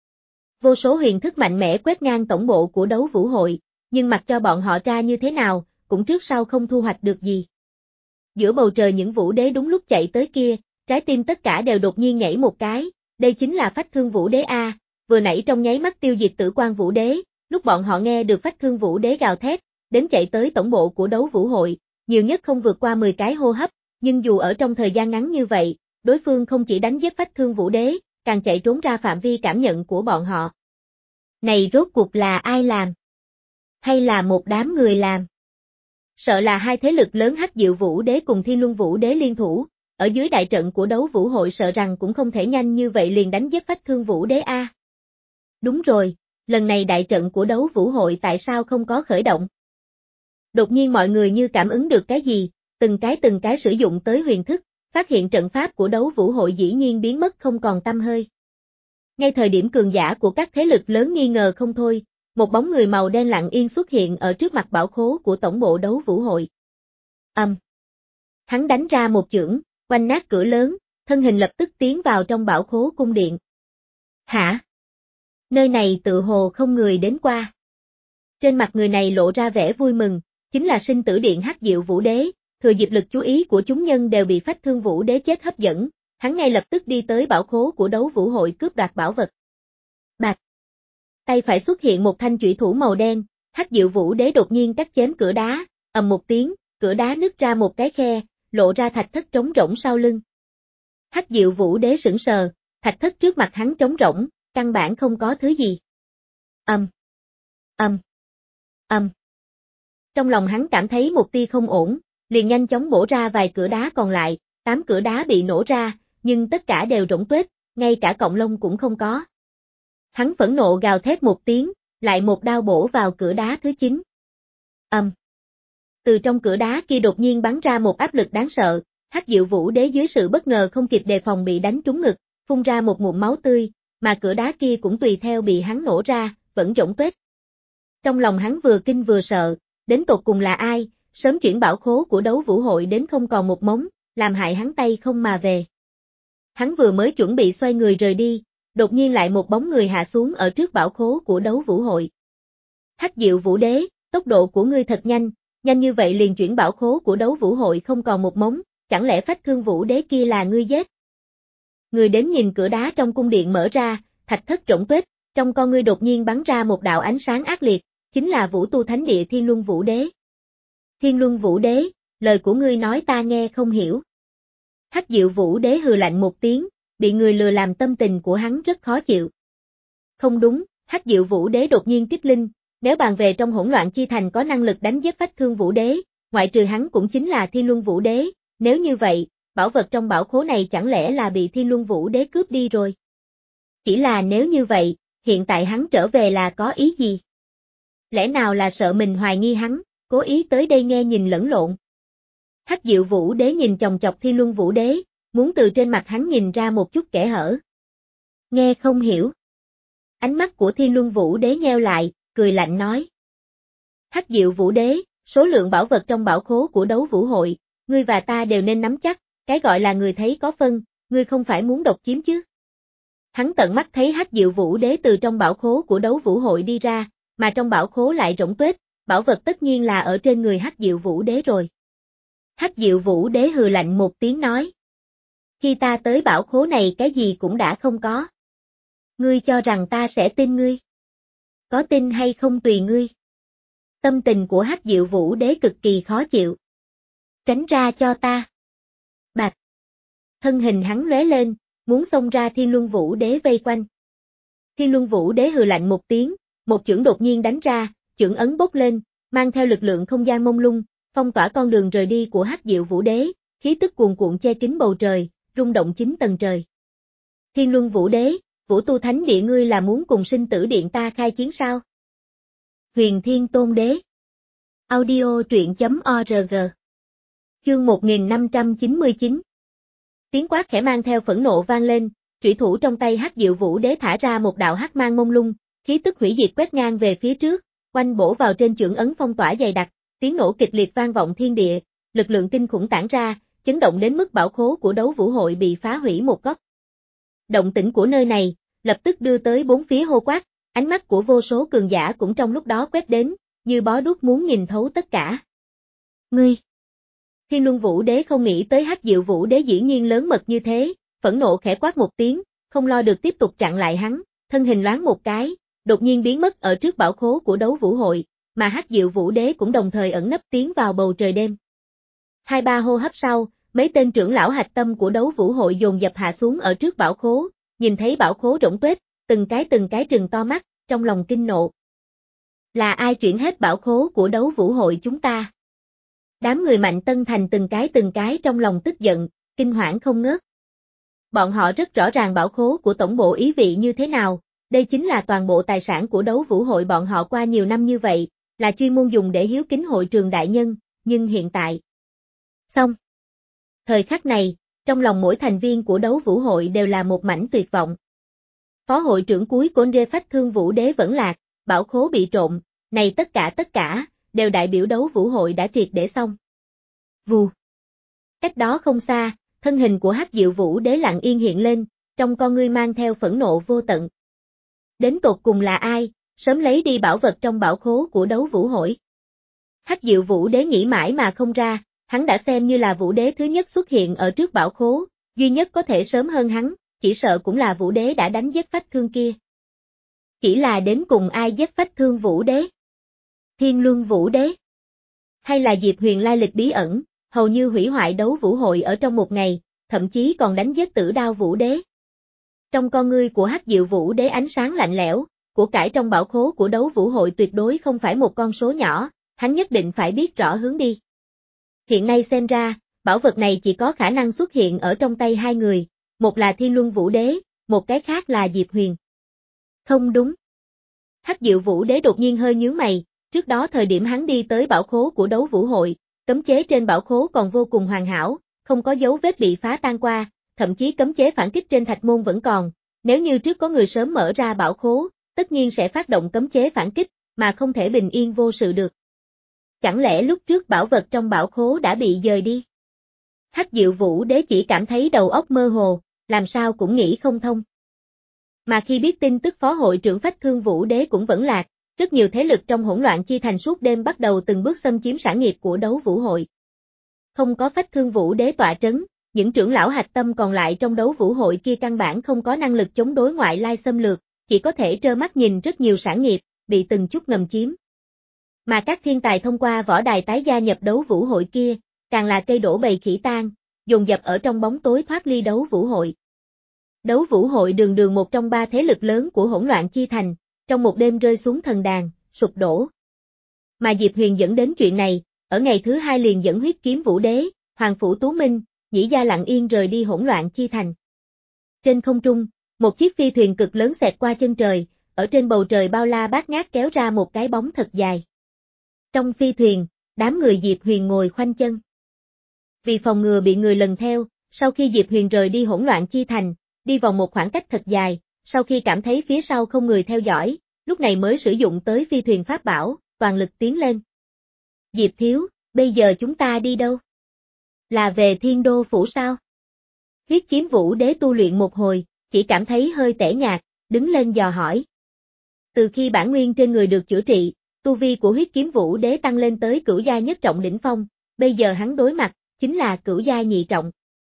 A: Vô số huyền thức mạnh mẽ quét ngang tổng bộ của đấu vũ hội, nhưng mặc cho bọn họ tra như thế nào, cũng trước sau không thu hoạch được gì. Giữa bầu trời những Vũ Đế đúng lúc chạy tới kia, trái tim tất cả đều đột nhiên nhảy một cái, đây chính là Phách Thương Vũ Đế A, vừa nãy trong nháy mắt tiêu diệt Tử Quan Vũ Đế, lúc bọn họ nghe được Phách Thương Vũ Đế gào thét, đến chạy tới tổng bộ của đấu vũ hội, nhiều nhất không vượt qua mười cái hô hấp, nhưng dù ở trong thời gian ngắn như vậy, đối phương không chỉ đánh giết Phách Thương Vũ Đế, càng chạy trốn ra phạm vi cảm nhận của bọn họ. Này rốt cuộc là ai làm? Hay là một đám người làm? Sợ là hai thế lực lớn Hắc Diệu Vũ Đế cùng Thiên Luân Vũ Đế liên thủ, ở dưới đại trận của đấu vũ hội sợ rằng cũng không thể nhanh như vậy liền đánh giết Phách Thương Vũ Đế a. Đúng rồi, lần này đại trận của đấu vũ hội tại sao không có khởi động? Đột nhiên mọi người như cảm ứng được cái gì, từng cái từng cái sử dụng tới huyền thức, phát hiện trận pháp của đấu vũ hội dĩ nhiên biến mất không còn tăm hơi. Ngay thời điểm cường giả của các thế lực lớn nghi ngờ không thôi, một bóng người màu đen lặng yên xuất hiện ở trước mặt bảo khố của tổng bộ đấu vũ hội. Ầm. Um. Hắn đánh ra một chưởng, quanh nát cửa lớn, thân hình lập tức tiến vào trong bảo khố cung điện. Hả? Nơi này tự hồ không người đến qua. Trên mặt người này lộ ra vẻ vui mừng, chính là sinh tử điện Hắc Diệu Vũ Đế, thừa dịp lực chú ý của chúng nhân đều bị Phách Thương Vũ Đế chết hấp dẫn, hắn ngay lập tức đi tới bảo khố của đấu vũ hội cướp đoạt bảo vật. Bạch. Tay phải xuất hiện một thanh chủy thủ màu đen, Hắc Diệu Vũ Đế đột nhiên cắt chém cửa đá, ầm một tiếng, cửa đá nứt ra một cái khe, lộ ra thạch thất trống rỗng sau lưng. Hắc Diệu Vũ Đế sững sờ, thạch thất trước mặt hắn trống rỗng, căn bản không có thứ gì. Ầm. Ầm. Ầm. Trong lòng hắn cảm thấy một tia không ổn, liền nhanh chóng bổ ra vài cửa đá còn lại, tám cửa đá bị nổ ra, nhưng tất cả đều rỗng tuếch, ngay cả cọng lông cũng không có. Hắn phẫn nộ gào thét một tiếng, lại một đao bổ vào cửa đá thứ chín. Ầm. Um. Từ trong cửa đá kia đột nhiên bắn ra một áp lực đáng sợ, Hắc Diệu Vũ Đế dưới sự bất ngờ không kịp đề phòng bị đánh trúng ngực, phun ra một ngụm máu tươi, mà cửa đá kia cũng tùy theo bị hắn nổ ra, vẫn rỗng tuếch. Trong lòng hắn vừa kinh vừa sợ, đến tột cùng là ai, sớm chuyển bảo khố của đấu vũ hội đến không còn một mống, làm hại hắn tay không mà về. Hắn vừa mới chuẩn bị xoay người rời đi, đột nhiên lại một bóng người hạ xuống ở trước bảo khố của đấu vũ hội. Hắc Diệu Vũ Đế, tốc độ của ngươi thật nhanh, nhanh như vậy liền chuyển bảo khố của đấu vũ hội không còn một mống, chẳng lẽ Phách Thương Vũ Đế kia là ngươi giết? Người đến nhìn cửa đá trong cung điện mở ra, thạch thất rỗng tuếch, trong con ngươi đột nhiên bắn ra một đạo ánh sáng ác liệt, chính là Vũ Tu Thánh Địa Thiên Luân Vũ Đế. Thiên Luân Vũ Đế, lời của ngươi nói ta nghe không hiểu. Hắc Diệu Vũ Đế hừ lạnh một tiếng, bị người lừa làm tâm tình của hắn rất khó chịu. Không đúng, Hắc Diệu Vũ Đế đột nhiên kích linh, nếu bàn về trong hỗn loạn chi thành có năng lực đánh giết Phách Thương Vũ Đế, ngoại trừ hắn cũng chính là Thiên Luân Vũ Đế, nếu như vậy, bảo vật trong bảo khố này chẳng lẽ là bị Thiên Luân Vũ Đế cướp đi rồi? Chỉ là nếu như vậy, hiện tại hắn trở về là có ý gì? Lẽ nào là sợ mình hoài nghi hắn, cố ý tới đây nghe nhìn lẫn lộn? Hắc Diệu Vũ Đế nhìn chòng chọc Thiên Luân Vũ Đế, muốn từ trên mặt hắn nhìn ra một chút kẽ hở. Nghe không hiểu. Ánh mắt của Thiên Luân Vũ Đế nheo lại, cười lạnh nói. Hắc Diệu Vũ Đế, số lượng bảo vật trong bảo khố của đấu vũ hội, ngươi và ta đều nên nắm chắc, cái gọi là người thấy có phân, ngươi không phải muốn độc chiếm chứ. Hắn tận mắt thấy Hắc Diệu Vũ Đế từ trong bảo khố của đấu vũ hội đi ra, mà trong bảo khố lại rỗng tuếch, bảo vật tất nhiên là ở trên người Hắc Diệu Vũ Đế rồi. Hắc Diệu Vũ Đế hừ lạnh một tiếng nói. Khi ta tới bảo khố này cái gì cũng đã không có. Ngươi cho rằng ta sẽ tin ngươi? Có tin hay không tùy ngươi. Tâm tình của Hắc Diệu Vũ Đế cực kỳ khó chịu. Tránh ra cho ta. Bạch. Thân hình hắn lóe lên, muốn xông ra Thiên Luân Vũ Đế vây quanh. Thiên Luân Vũ Đế hừ lạnh một tiếng, một chưởng đột nhiên đánh ra, chưởng ấn bốc lên, mang theo lực lượng không gian mông lung, phong tỏa con đường rời đi của Hắc Diệu Vũ Đế, khí tức cuồn cuộn che kín bầu trời, rung động chín tầng trời. Thiên Luân Vũ Đế, Vũ Tu Thánh Địa ngươi là muốn cùng sinh tử điện ta khai chiến sao? Huyền Thiên Tôn Đế. Audio truyện chấm org. Chương một nghìn năm trăm chín mươi chín. Tiếng quát khẽ mang theo phẫn nộ vang lên, chủy thủ trong tay Hắc Diệu Vũ Đế thả ra một đạo hắc mang mông lung, khí tức hủy diệt quét ngang về phía trước, quanh bổ vào trên chưởng ấn phong tỏa dày đặc, tiếng nổ kịch liệt vang vọng thiên địa, lực lượng kinh khủng tản ra, chấn động đến mức bảo khố của đấu vũ hội bị phá hủy một góc. Động tĩnh của nơi này, lập tức đưa tới bốn phía hô quát, ánh mắt của vô số cường giả cũng trong lúc đó quét đến, như bó đuốc muốn nhìn thấu tất cả. Ngươi! Thiên Luân Vũ Đế không nghĩ tới Hắc Diệu Vũ Đế dĩ nhiên lớn mật như thế, phẫn nộ khẽ quát một tiếng, không lo được tiếp tục chặn lại hắn, thân hình loáng một cái, đột nhiên biến mất ở trước bảo khố của đấu vũ hội, mà Hắc Diệu Vũ Đế cũng đồng thời ẩn nấp tiến vào bầu trời đêm. Hai ba hô hấp sau, mấy tên trưởng lão hạch tâm của đấu vũ hội dồn dập hạ xuống ở trước bảo khố, nhìn thấy bảo khố rỗng tuếch, từng cái từng cái trừng to mắt, trong lòng kinh nộ. Là ai chuyển hết bảo khố của đấu vũ hội chúng ta? Đám người Mạnh Tân Thành từng cái từng cái trong lòng tức giận, kinh hoảng không ngớt. Bọn họ rất rõ ràng bảo khố của tổng bộ ý vị như thế nào, đây chính là toàn bộ tài sản của đấu vũ hội bọn họ qua nhiều năm như vậy, là chuyên môn dùng để hiếu kính hội trường đại nhân, nhưng hiện tại. Xong. Thời khắc này, trong lòng mỗi thành viên của đấu vũ hội đều là một mảnh tuyệt vọng. Phó hội trưởng cuối của Rê Phách Thương Vũ Đế vẫn lạc, bảo khố bị trộm, này tất cả tất cả, đều đại biểu đấu vũ hội đã triệt để xong. Vù. Cách đó không xa, thân hình của Hắc Diệu Vũ Đế lặng yên hiện lên, trong con ngươi mang theo phẫn nộ vô tận. Đến tột cùng là ai, sớm lấy đi bảo vật trong bảo khố của đấu vũ hội. Hắc Diệu Vũ Đế nghĩ mãi mà không ra, hắn đã xem như là Vũ Đế thứ nhất xuất hiện ở trước bảo khố, duy nhất có thể sớm hơn hắn, chỉ sợ cũng là Vũ Đế đã đánh giết Phách Thương kia. Chỉ là đến cùng ai giết Phách Thương Vũ Đế? Thiên Luân Vũ Đế? Hay là Diệp Huyền lai lịch bí ẩn, hầu như hủy hoại đấu vũ hội ở trong một ngày, thậm chí còn đánh giết Tử Đao Vũ Đế? Trong con ngươi của Hắc Diệu Vũ Đế ánh sáng lạnh lẽo, của cải trong bảo khố của đấu vũ hội tuyệt đối không phải một con số nhỏ, hắn nhất định phải biết rõ hướng đi. Hiện nay xem ra, bảo vật này chỉ có khả năng xuất hiện ở trong tay hai người, một là Thiên Luân Vũ Đế, một cái khác là Diệp Huyền. Không đúng. Hắc Diệu Vũ Đế đột nhiên hơi nhướng mày, trước đó thời điểm hắn đi tới bảo khố của đấu vũ hội, cấm chế trên bảo khố còn vô cùng hoàn hảo, không có dấu vết bị phá tan qua, thậm chí cấm chế phản kích trên thạch môn vẫn còn, nếu như trước có người sớm mở ra bảo khố, tất nhiên sẽ phát động cấm chế phản kích, mà không thể bình yên vô sự được. Chẳng lẽ lúc trước bảo vật trong bảo khố đã bị dời đi? Hắc Diệu Vũ Đế chỉ cảm thấy đầu óc mơ hồ, làm sao cũng nghĩ không thông. Mà khi biết tin tức phó hội trưởng Phách Thương Vũ Đế cũng vẫn lạc, rất nhiều thế lực trong hỗn loạn chi thành suốt đêm bắt đầu từng bước xâm chiếm sản nghiệp của đấu vũ hội. Không có Phách Thương Vũ Đế tọa trấn, những trưởng lão hạch tâm còn lại trong đấu vũ hội kia căn bản không có năng lực chống đối ngoại lai xâm lược, chỉ có thể trơ mắt nhìn rất nhiều sản nghiệp, bị từng chút ngầm chiếm. Mà các thiên tài thông qua võ đài tái gia nhập đấu vũ hội kia, càng là cây đổ bầy khỉ tan, dồn dập ở trong bóng tối thoát ly đấu vũ hội. Đấu vũ hội đường đường một trong ba thế lực lớn của hỗn loạn chi thành, trong một đêm rơi xuống thần đàn, sụp đổ. Mà Diệp Huyền dẫn đến chuyện này, ở ngày thứ hai liền dẫn huyết kiếm Vũ Đế, Hoàng Phủ Tú Minh, Nhĩ Gia lặng yên rời đi hỗn loạn chi thành. Trên không trung, một chiếc phi thuyền cực lớn xẹt qua chân trời, ở trên bầu trời bao la bát ngát kéo ra một cái bóng thật dài. Trong phi thuyền, đám người Diệp Huyền ngồi khoanh chân. Vì phòng ngừa bị người lần theo, sau khi Diệp Huyền rời đi hỗn loạn chi thành, đi vòng một khoảng cách thật dài, sau khi cảm thấy phía sau không người theo dõi, lúc này mới sử dụng tới phi thuyền pháp bảo, toàn lực tiến lên. Diệp thiếu, bây giờ chúng ta đi đâu? Là về Thiên Đô Phủ sao? Huyết kiếm Vũ Đế tu luyện một hồi, chỉ cảm thấy hơi tẻ nhạt, đứng lên dò hỏi. Từ khi bản nguyên trên người được chữa trị, tu vi của huyết kiếm Vũ Đế tăng lên tới cửu gia nhất trọng đỉnh phong, bây giờ hắn đối mặt, chính là cửu gia nhị trọng.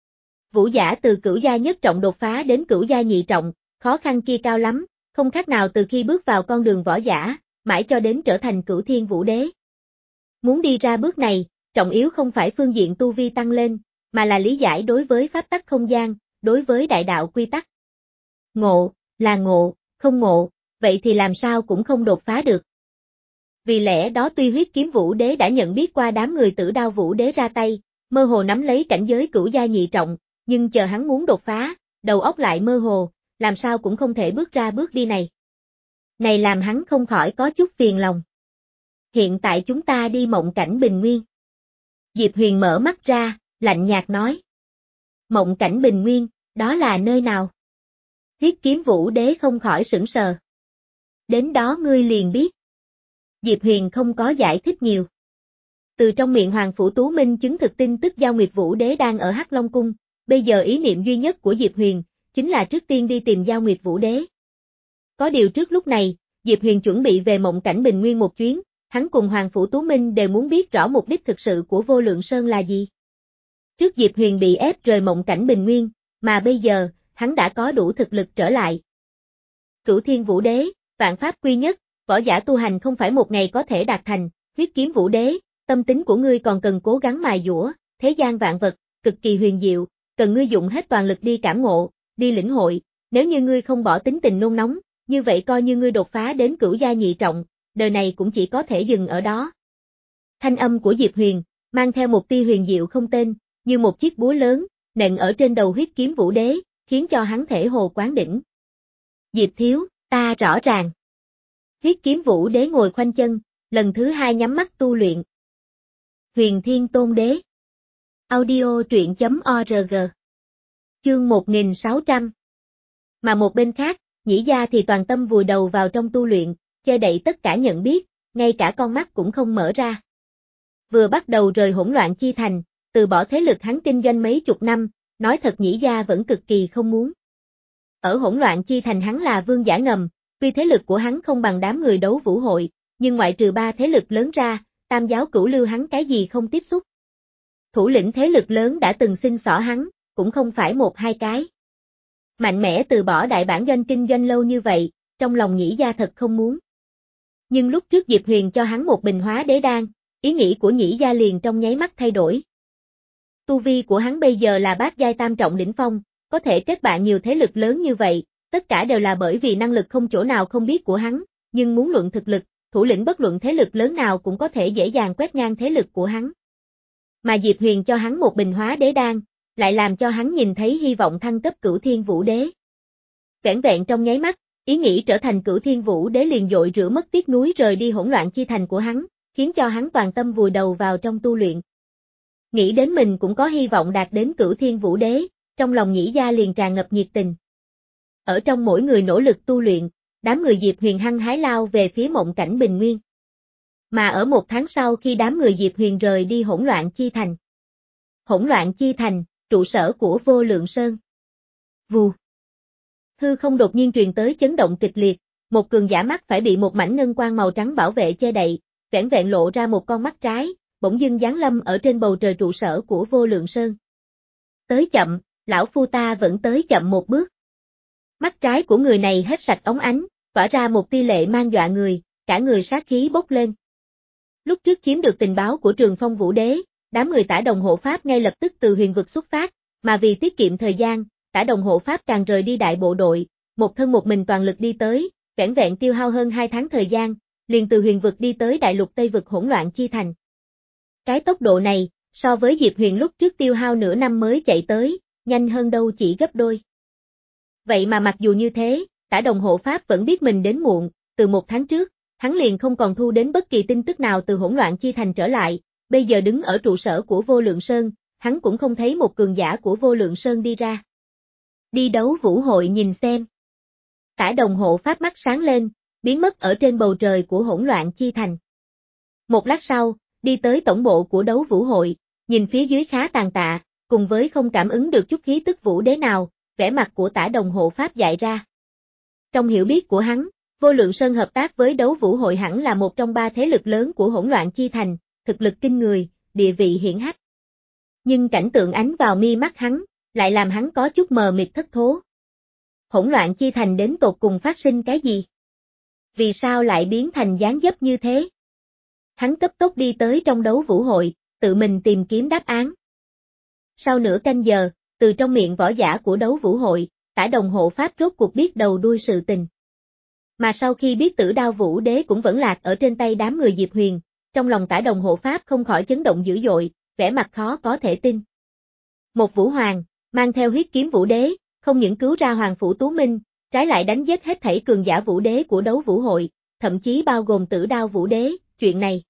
A: Vũ giả từ cửu gia nhất trọng đột phá đến cửu gia nhị trọng, khó khăn kia cao lắm, không khác nào từ khi bước vào con đường võ giả, mãi cho đến trở thành cửu thiên Vũ Đế. Muốn đi ra bước này, trọng yếu không phải phương diện tu vi tăng lên, mà là lý giải đối với pháp tắc không gian, đối với đại đạo quy tắc. Ngộ, là ngộ, không ngộ, vậy thì làm sao cũng không đột phá được. Vì lẽ đó tuy huyết kiếm Vũ Đế đã nhận biết qua đám người Tử Đao Vũ Đế ra tay, mơ hồ nắm lấy cảnh giới cửu gia nhị trọng, nhưng chờ hắn muốn đột phá, đầu óc lại mơ hồ, làm sao cũng không thể bước ra bước đi này. Này làm hắn không khỏi có chút phiền lòng. Hiện tại chúng ta đi mộng cảnh bình nguyên. Diệp Huyền mở mắt ra, lạnh nhạt nói. Mộng cảnh bình nguyên, đó là nơi nào? Huyết kiếm Vũ Đế không khỏi sửng sờ. Đến đó ngươi liền biết. Diệp Huyền không có giải thích nhiều. Từ trong miệng Hoàng Phủ Tú Minh chứng thực tin tức Giao Nguyệt Vũ Đế đang ở Hắc Long Cung, bây giờ ý niệm duy nhất của Diệp Huyền, chính là trước tiên đi tìm Giao Nguyệt Vũ Đế. Có điều trước lúc này, Diệp Huyền chuẩn bị về mộng cảnh bình nguyên một chuyến, hắn cùng Hoàng Phủ Tú Minh đều muốn biết rõ mục đích thực sự của Vô Lượng Sơn là gì. Trước Diệp Huyền bị ép rời mộng cảnh bình nguyên, mà bây giờ, hắn đã có đủ thực lực trở lại. Cửu Thiên Vũ Đế, vạn pháp quy nhất, võ giả tu hành không phải một ngày có thể đạt thành, huyết kiếm Vũ Đế, tâm tính của ngươi còn cần cố gắng mài dũa, thế gian vạn vật, cực kỳ huyền diệu, cần ngươi dụng hết toàn lực đi cảm ngộ, đi lĩnh hội, nếu như ngươi không bỏ tính tình nôn nóng, như vậy coi như ngươi đột phá đến cửu gia nhị trọng, đời này cũng chỉ có thể dừng ở đó. Thanh âm của Diệp Huyền, mang theo một tia huyền diệu không tên, như một chiếc búa lớn, nện ở trên đầu huyết kiếm vũ đế, khiến cho hắn thể hồ quán đỉnh. Diệp thiếu, ta rõ ràng. Huyết kiếm vũ đế ngồi khoanh chân, lần thứ hai nhắm mắt tu luyện. Huyền Thiên Tôn Đế. Audio truyện chấm org. Chương một nghìn sáu trăm. Mà một bên khác, Nhĩ Gia thì toàn tâm vùi đầu vào trong tu luyện, che đậy tất cả nhận biết, ngay cả con mắt cũng không mở ra. Vừa bắt đầu rời hỗn loạn chi thành, từ bỏ thế lực hắn kinh doanh mấy chục năm, nói thật Nhĩ Gia vẫn cực kỳ không muốn. Ở hỗn loạn chi thành hắn là vương giả ngầm, tuy thế lực của hắn không bằng đám người đấu vũ hội, nhưng ngoại trừ ba thế lực lớn ra, tam giáo cửu lưu hắn cái gì không tiếp xúc. Thủ lĩnh thế lực lớn đã từng xin xỏ hắn, cũng không phải một hai cái. Mạnh mẽ từ bỏ đại bản doanh kinh doanh lâu như vậy, trong lòng Nhĩ Gia thật không muốn. Nhưng lúc trước Diệp Huyền cho hắn một bình hóa đế đan, ý nghĩ của Nhĩ Gia liền trong nháy mắt thay đổi. Tu vi của hắn bây giờ là bát giai tam trọng đỉnh phong, có thể kết bạn nhiều thế lực lớn như vậy, tất cả đều là bởi vì năng lực không chỗ nào không biết của hắn, nhưng muốn luận thực lực, thủ lĩnh bất luận thế lực lớn nào cũng có thể dễ dàng quét ngang thế lực của hắn. Mà Diệp Huyền cho hắn một bình hóa đế đan, lại làm cho hắn nhìn thấy hy vọng thăng cấp Cửu Thiên Vũ Đế. Vẻn vẹn trong nháy mắt, ý nghĩ trở thành Cửu Thiên Vũ Đế liền dội rửa mất tiếc núi rời đi hỗn loạn chi thành của hắn, khiến cho hắn toàn tâm vùi đầu vào trong tu luyện. Nghĩ đến mình cũng có hy vọng đạt đến Cửu Thiên Vũ Đế, trong lòng Nhĩ Gia liền tràn ngập nhiệt tình. Ở trong mỗi người nỗ lực tu luyện, đám người Diệp Huyền hăng hái lao về phía mộng cảnh bình nguyên. Mà ở một tháng sau khi đám người Diệp Huyền rời đi hỗn loạn chi thành. Hỗn loạn chi thành, trụ sở của Vô Lượng Sơn. Vù. Hư không đột nhiên truyền tới chấn động kịch liệt, một cường giả mắt phải bị một mảnh ngân quang màu trắng bảo vệ che đậy, vẻn vẹn lộ ra một con mắt trái, bỗng dưng giáng lâm ở trên bầu trời trụ sở của Vô Lượng Sơn. Tới chậm, lão phu ta vẫn tới chậm một bước. Mắt trái của người này hết sạch óng ánh, tỏa ra một tia lệ mang dọa người, cả người sát khí bốc lên. Lúc trước chiếm được tình báo của Trường Phong Vũ Đế, đám người Tả Đồng Hộ Pháp ngay lập tức từ huyền vực xuất phát, mà vì tiết kiệm thời gian, Tả Đồng Hộ Pháp càng rời đi đại bộ đội, một thân một mình toàn lực đi tới, vẻn vẹn tiêu hao hơn hai tháng thời gian, liền từ huyền vực đi tới đại lục Tây vực hỗn loạn chi thành. Cái tốc độ này, so với Diệp Huyền lúc trước tiêu hao nửa năm mới chạy tới, nhanh hơn đâu chỉ gấp đôi. Vậy mà mặc dù như thế, Tả Đồng Hộ Pháp vẫn biết mình đến muộn, từ một tháng trước, hắn liền không còn thu đến bất kỳ tin tức nào từ hỗn loạn chi thành trở lại, bây giờ đứng ở trụ sở của Vô Lượng Sơn, hắn cũng không thấy một cường giả của Vô Lượng Sơn đi ra. Đi đấu vũ hội nhìn xem. Tả Đồng Hộ Pháp mắt sáng lên, biến mất ở trên bầu trời của hỗn loạn chi thành. Một lát sau, đi tới tổng bộ của đấu vũ hội, nhìn phía dưới khá tàn tạ, cùng với không cảm ứng được chút khí tức vũ đế nào, vẻ mặt của Tả Đồng Hộ Pháp dại ra. Trong hiểu biết của hắn, Vô Lượng Sơn hợp tác với đấu vũ hội hẳn là một trong ba thế lực lớn của hỗn loạn chi thành, thực lực kinh người, địa vị hiển hách. Nhưng cảnh tượng ánh vào mi mắt hắn, lại làm hắn có chút mờ mịt thất thố. Hỗn loạn chi thành đến tột cùng phát sinh cái gì? Vì sao lại biến thành dáng dấp như thế? Hắn cấp tốc đi tới trong đấu vũ hội, tự mình tìm kiếm đáp án. Sau nửa canh giờ, từ trong miệng võ giả của đấu vũ hội, Tả Đồng Hộ Pháp rốt cuộc biết đầu đuôi sự tình. Mà sau khi biết Tử Đao Vũ Đế cũng vẫn lạc ở trên tay đám người Diệp Huyền, trong lòng Tả Đồng Hộ Pháp không khỏi chấn động dữ dội, vẻ mặt khó có thể tin. Một Vũ Hoàng, mang theo huyết kiếm Vũ Đế, không những cứu ra Hoàng Phủ Tú Minh, trái lại đánh giết hết thảy cường giả Vũ Đế của đấu vũ hội, thậm chí bao gồm Tử Đao Vũ Đế, chuyện này.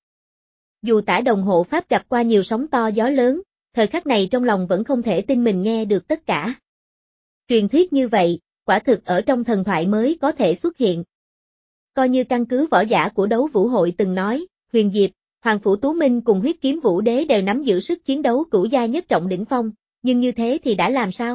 A: Dù Tả Đồng Hộ Pháp gặp qua nhiều sóng to gió lớn, thời khắc này trong lòng vẫn không thể tin mình nghe được tất cả. Truyền thuyết như vậy, quả thực ở trong thần thoại mới có thể xuất hiện. Coi như căn cứ võ giả của đấu vũ hội từng nói, Huyền Diệp, Hoàng Phủ Tú Minh cùng huyết kiếm Vũ Đế đều nắm giữ sức chiến đấu cửu giai nhất trọng đỉnh phong, nhưng như thế thì đã làm sao?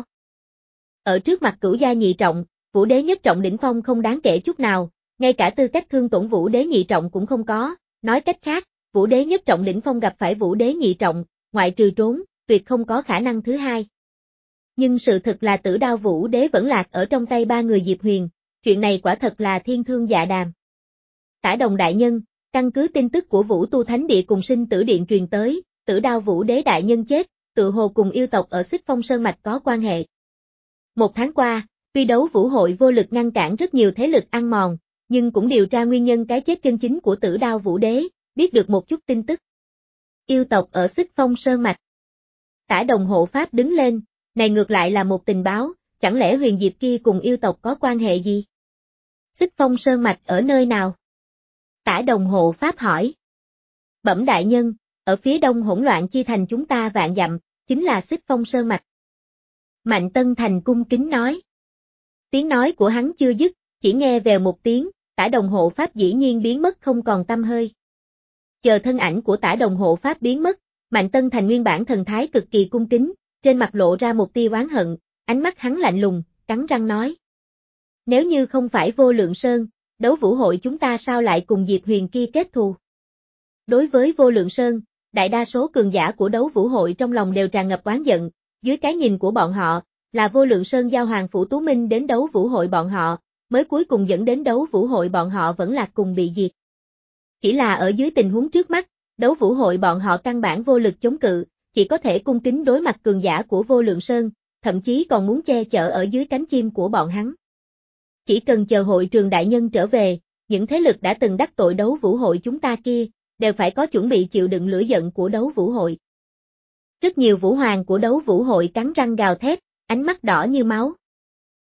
A: Ở trước mặt cửu giai nhị trọng, Vũ Đế nhất trọng đỉnh phong không đáng kể chút nào, ngay cả tư cách thương tổn Vũ Đế nhị trọng cũng không có, nói cách khác, Vũ Đế nhất trọng đỉnh phong gặp phải Vũ Đế nhị trọng, ngoại trừ trốn, tuyệt không có khả năng thứ hai. Nhưng sự thực là Tử Đao Vũ Đế vẫn lạc ở trong tay ba người Diệp Huyền, chuyện này quả thật là thiên thương dạ đàm. Tả Đồng đại nhân, căn cứ tin tức của Vũ Tu Thánh Địa cùng Sinh Tử Điện truyền tới, Tử Đao Vũ Đế đại nhân chết, tự hồ cùng yêu tộc ở Xích Phong Sơn Mạch có quan hệ. Một tháng qua, tuy đấu vũ hội vô lực ngăn cản rất nhiều thế lực ăn mòn, nhưng cũng điều tra nguyên nhân cái chết chân chính của Tử Đao Vũ Đế, biết được một chút tin tức. Yêu tộc ở Xích Phong Sơn Mạch. Tả Đồng Hộ Pháp đứng lên, này ngược lại là một tình báo, chẳng lẽ huyền diệp kia cùng yêu tộc có quan hệ gì? Xích Phong Sơn Mạch ở nơi nào? Tả Đồng Hộ Pháp hỏi. Bẩm đại nhân, ở phía đông hỗn loạn chi thành chúng ta vạn dặm, chính là Xích Phong Sơn Mạch. Mạnh Tân Thành cung kính nói. Tiếng nói của hắn chưa dứt, chỉ nghe vèo một tiếng, Tả Đồng Hộ Pháp dĩ nhiên biến mất không còn tăm hơi. Chờ thân ảnh của Tả Đồng Hộ Pháp biến mất, Mạnh Tân Thành nguyên bản thần thái cực kỳ cung kính, trên mặt lộ ra một tia oán hận, ánh mắt hắn lạnh lùng, cắn răng nói. Nếu như không phải Vô Lượng Sơn, đấu vũ hội chúng ta sao lại cùng Diệp Huyền kia kết thù? Đối với Vô Lượng Sơn, đại đa số cường giả của đấu vũ hội trong lòng đều tràn ngập oán giận, dưới cái nhìn của bọn họ, là Vô Lượng Sơn giao Hoàng Phủ Tú Minh đến đấu vũ hội bọn họ, mới cuối cùng dẫn đến đấu vũ hội bọn họ vẫn lạc cùng bị diệt. Chỉ là ở dưới tình huống trước mắt, đấu vũ hội bọn họ căn bản vô lực chống cự, chỉ có thể cung kính đối mặt cường giả của Vô Lượng Sơn, thậm chí còn muốn che chở ở dưới cánh chim của bọn hắn. Chỉ cần chờ hội trường đại nhân trở về, những thế lực đã từng đắc tội đấu vũ hội chúng ta kia, đều phải có chuẩn bị chịu đựng lửa giận của đấu vũ hội. Rất nhiều vũ hoàng của đấu vũ hội cắn răng gào thét, ánh mắt đỏ như máu.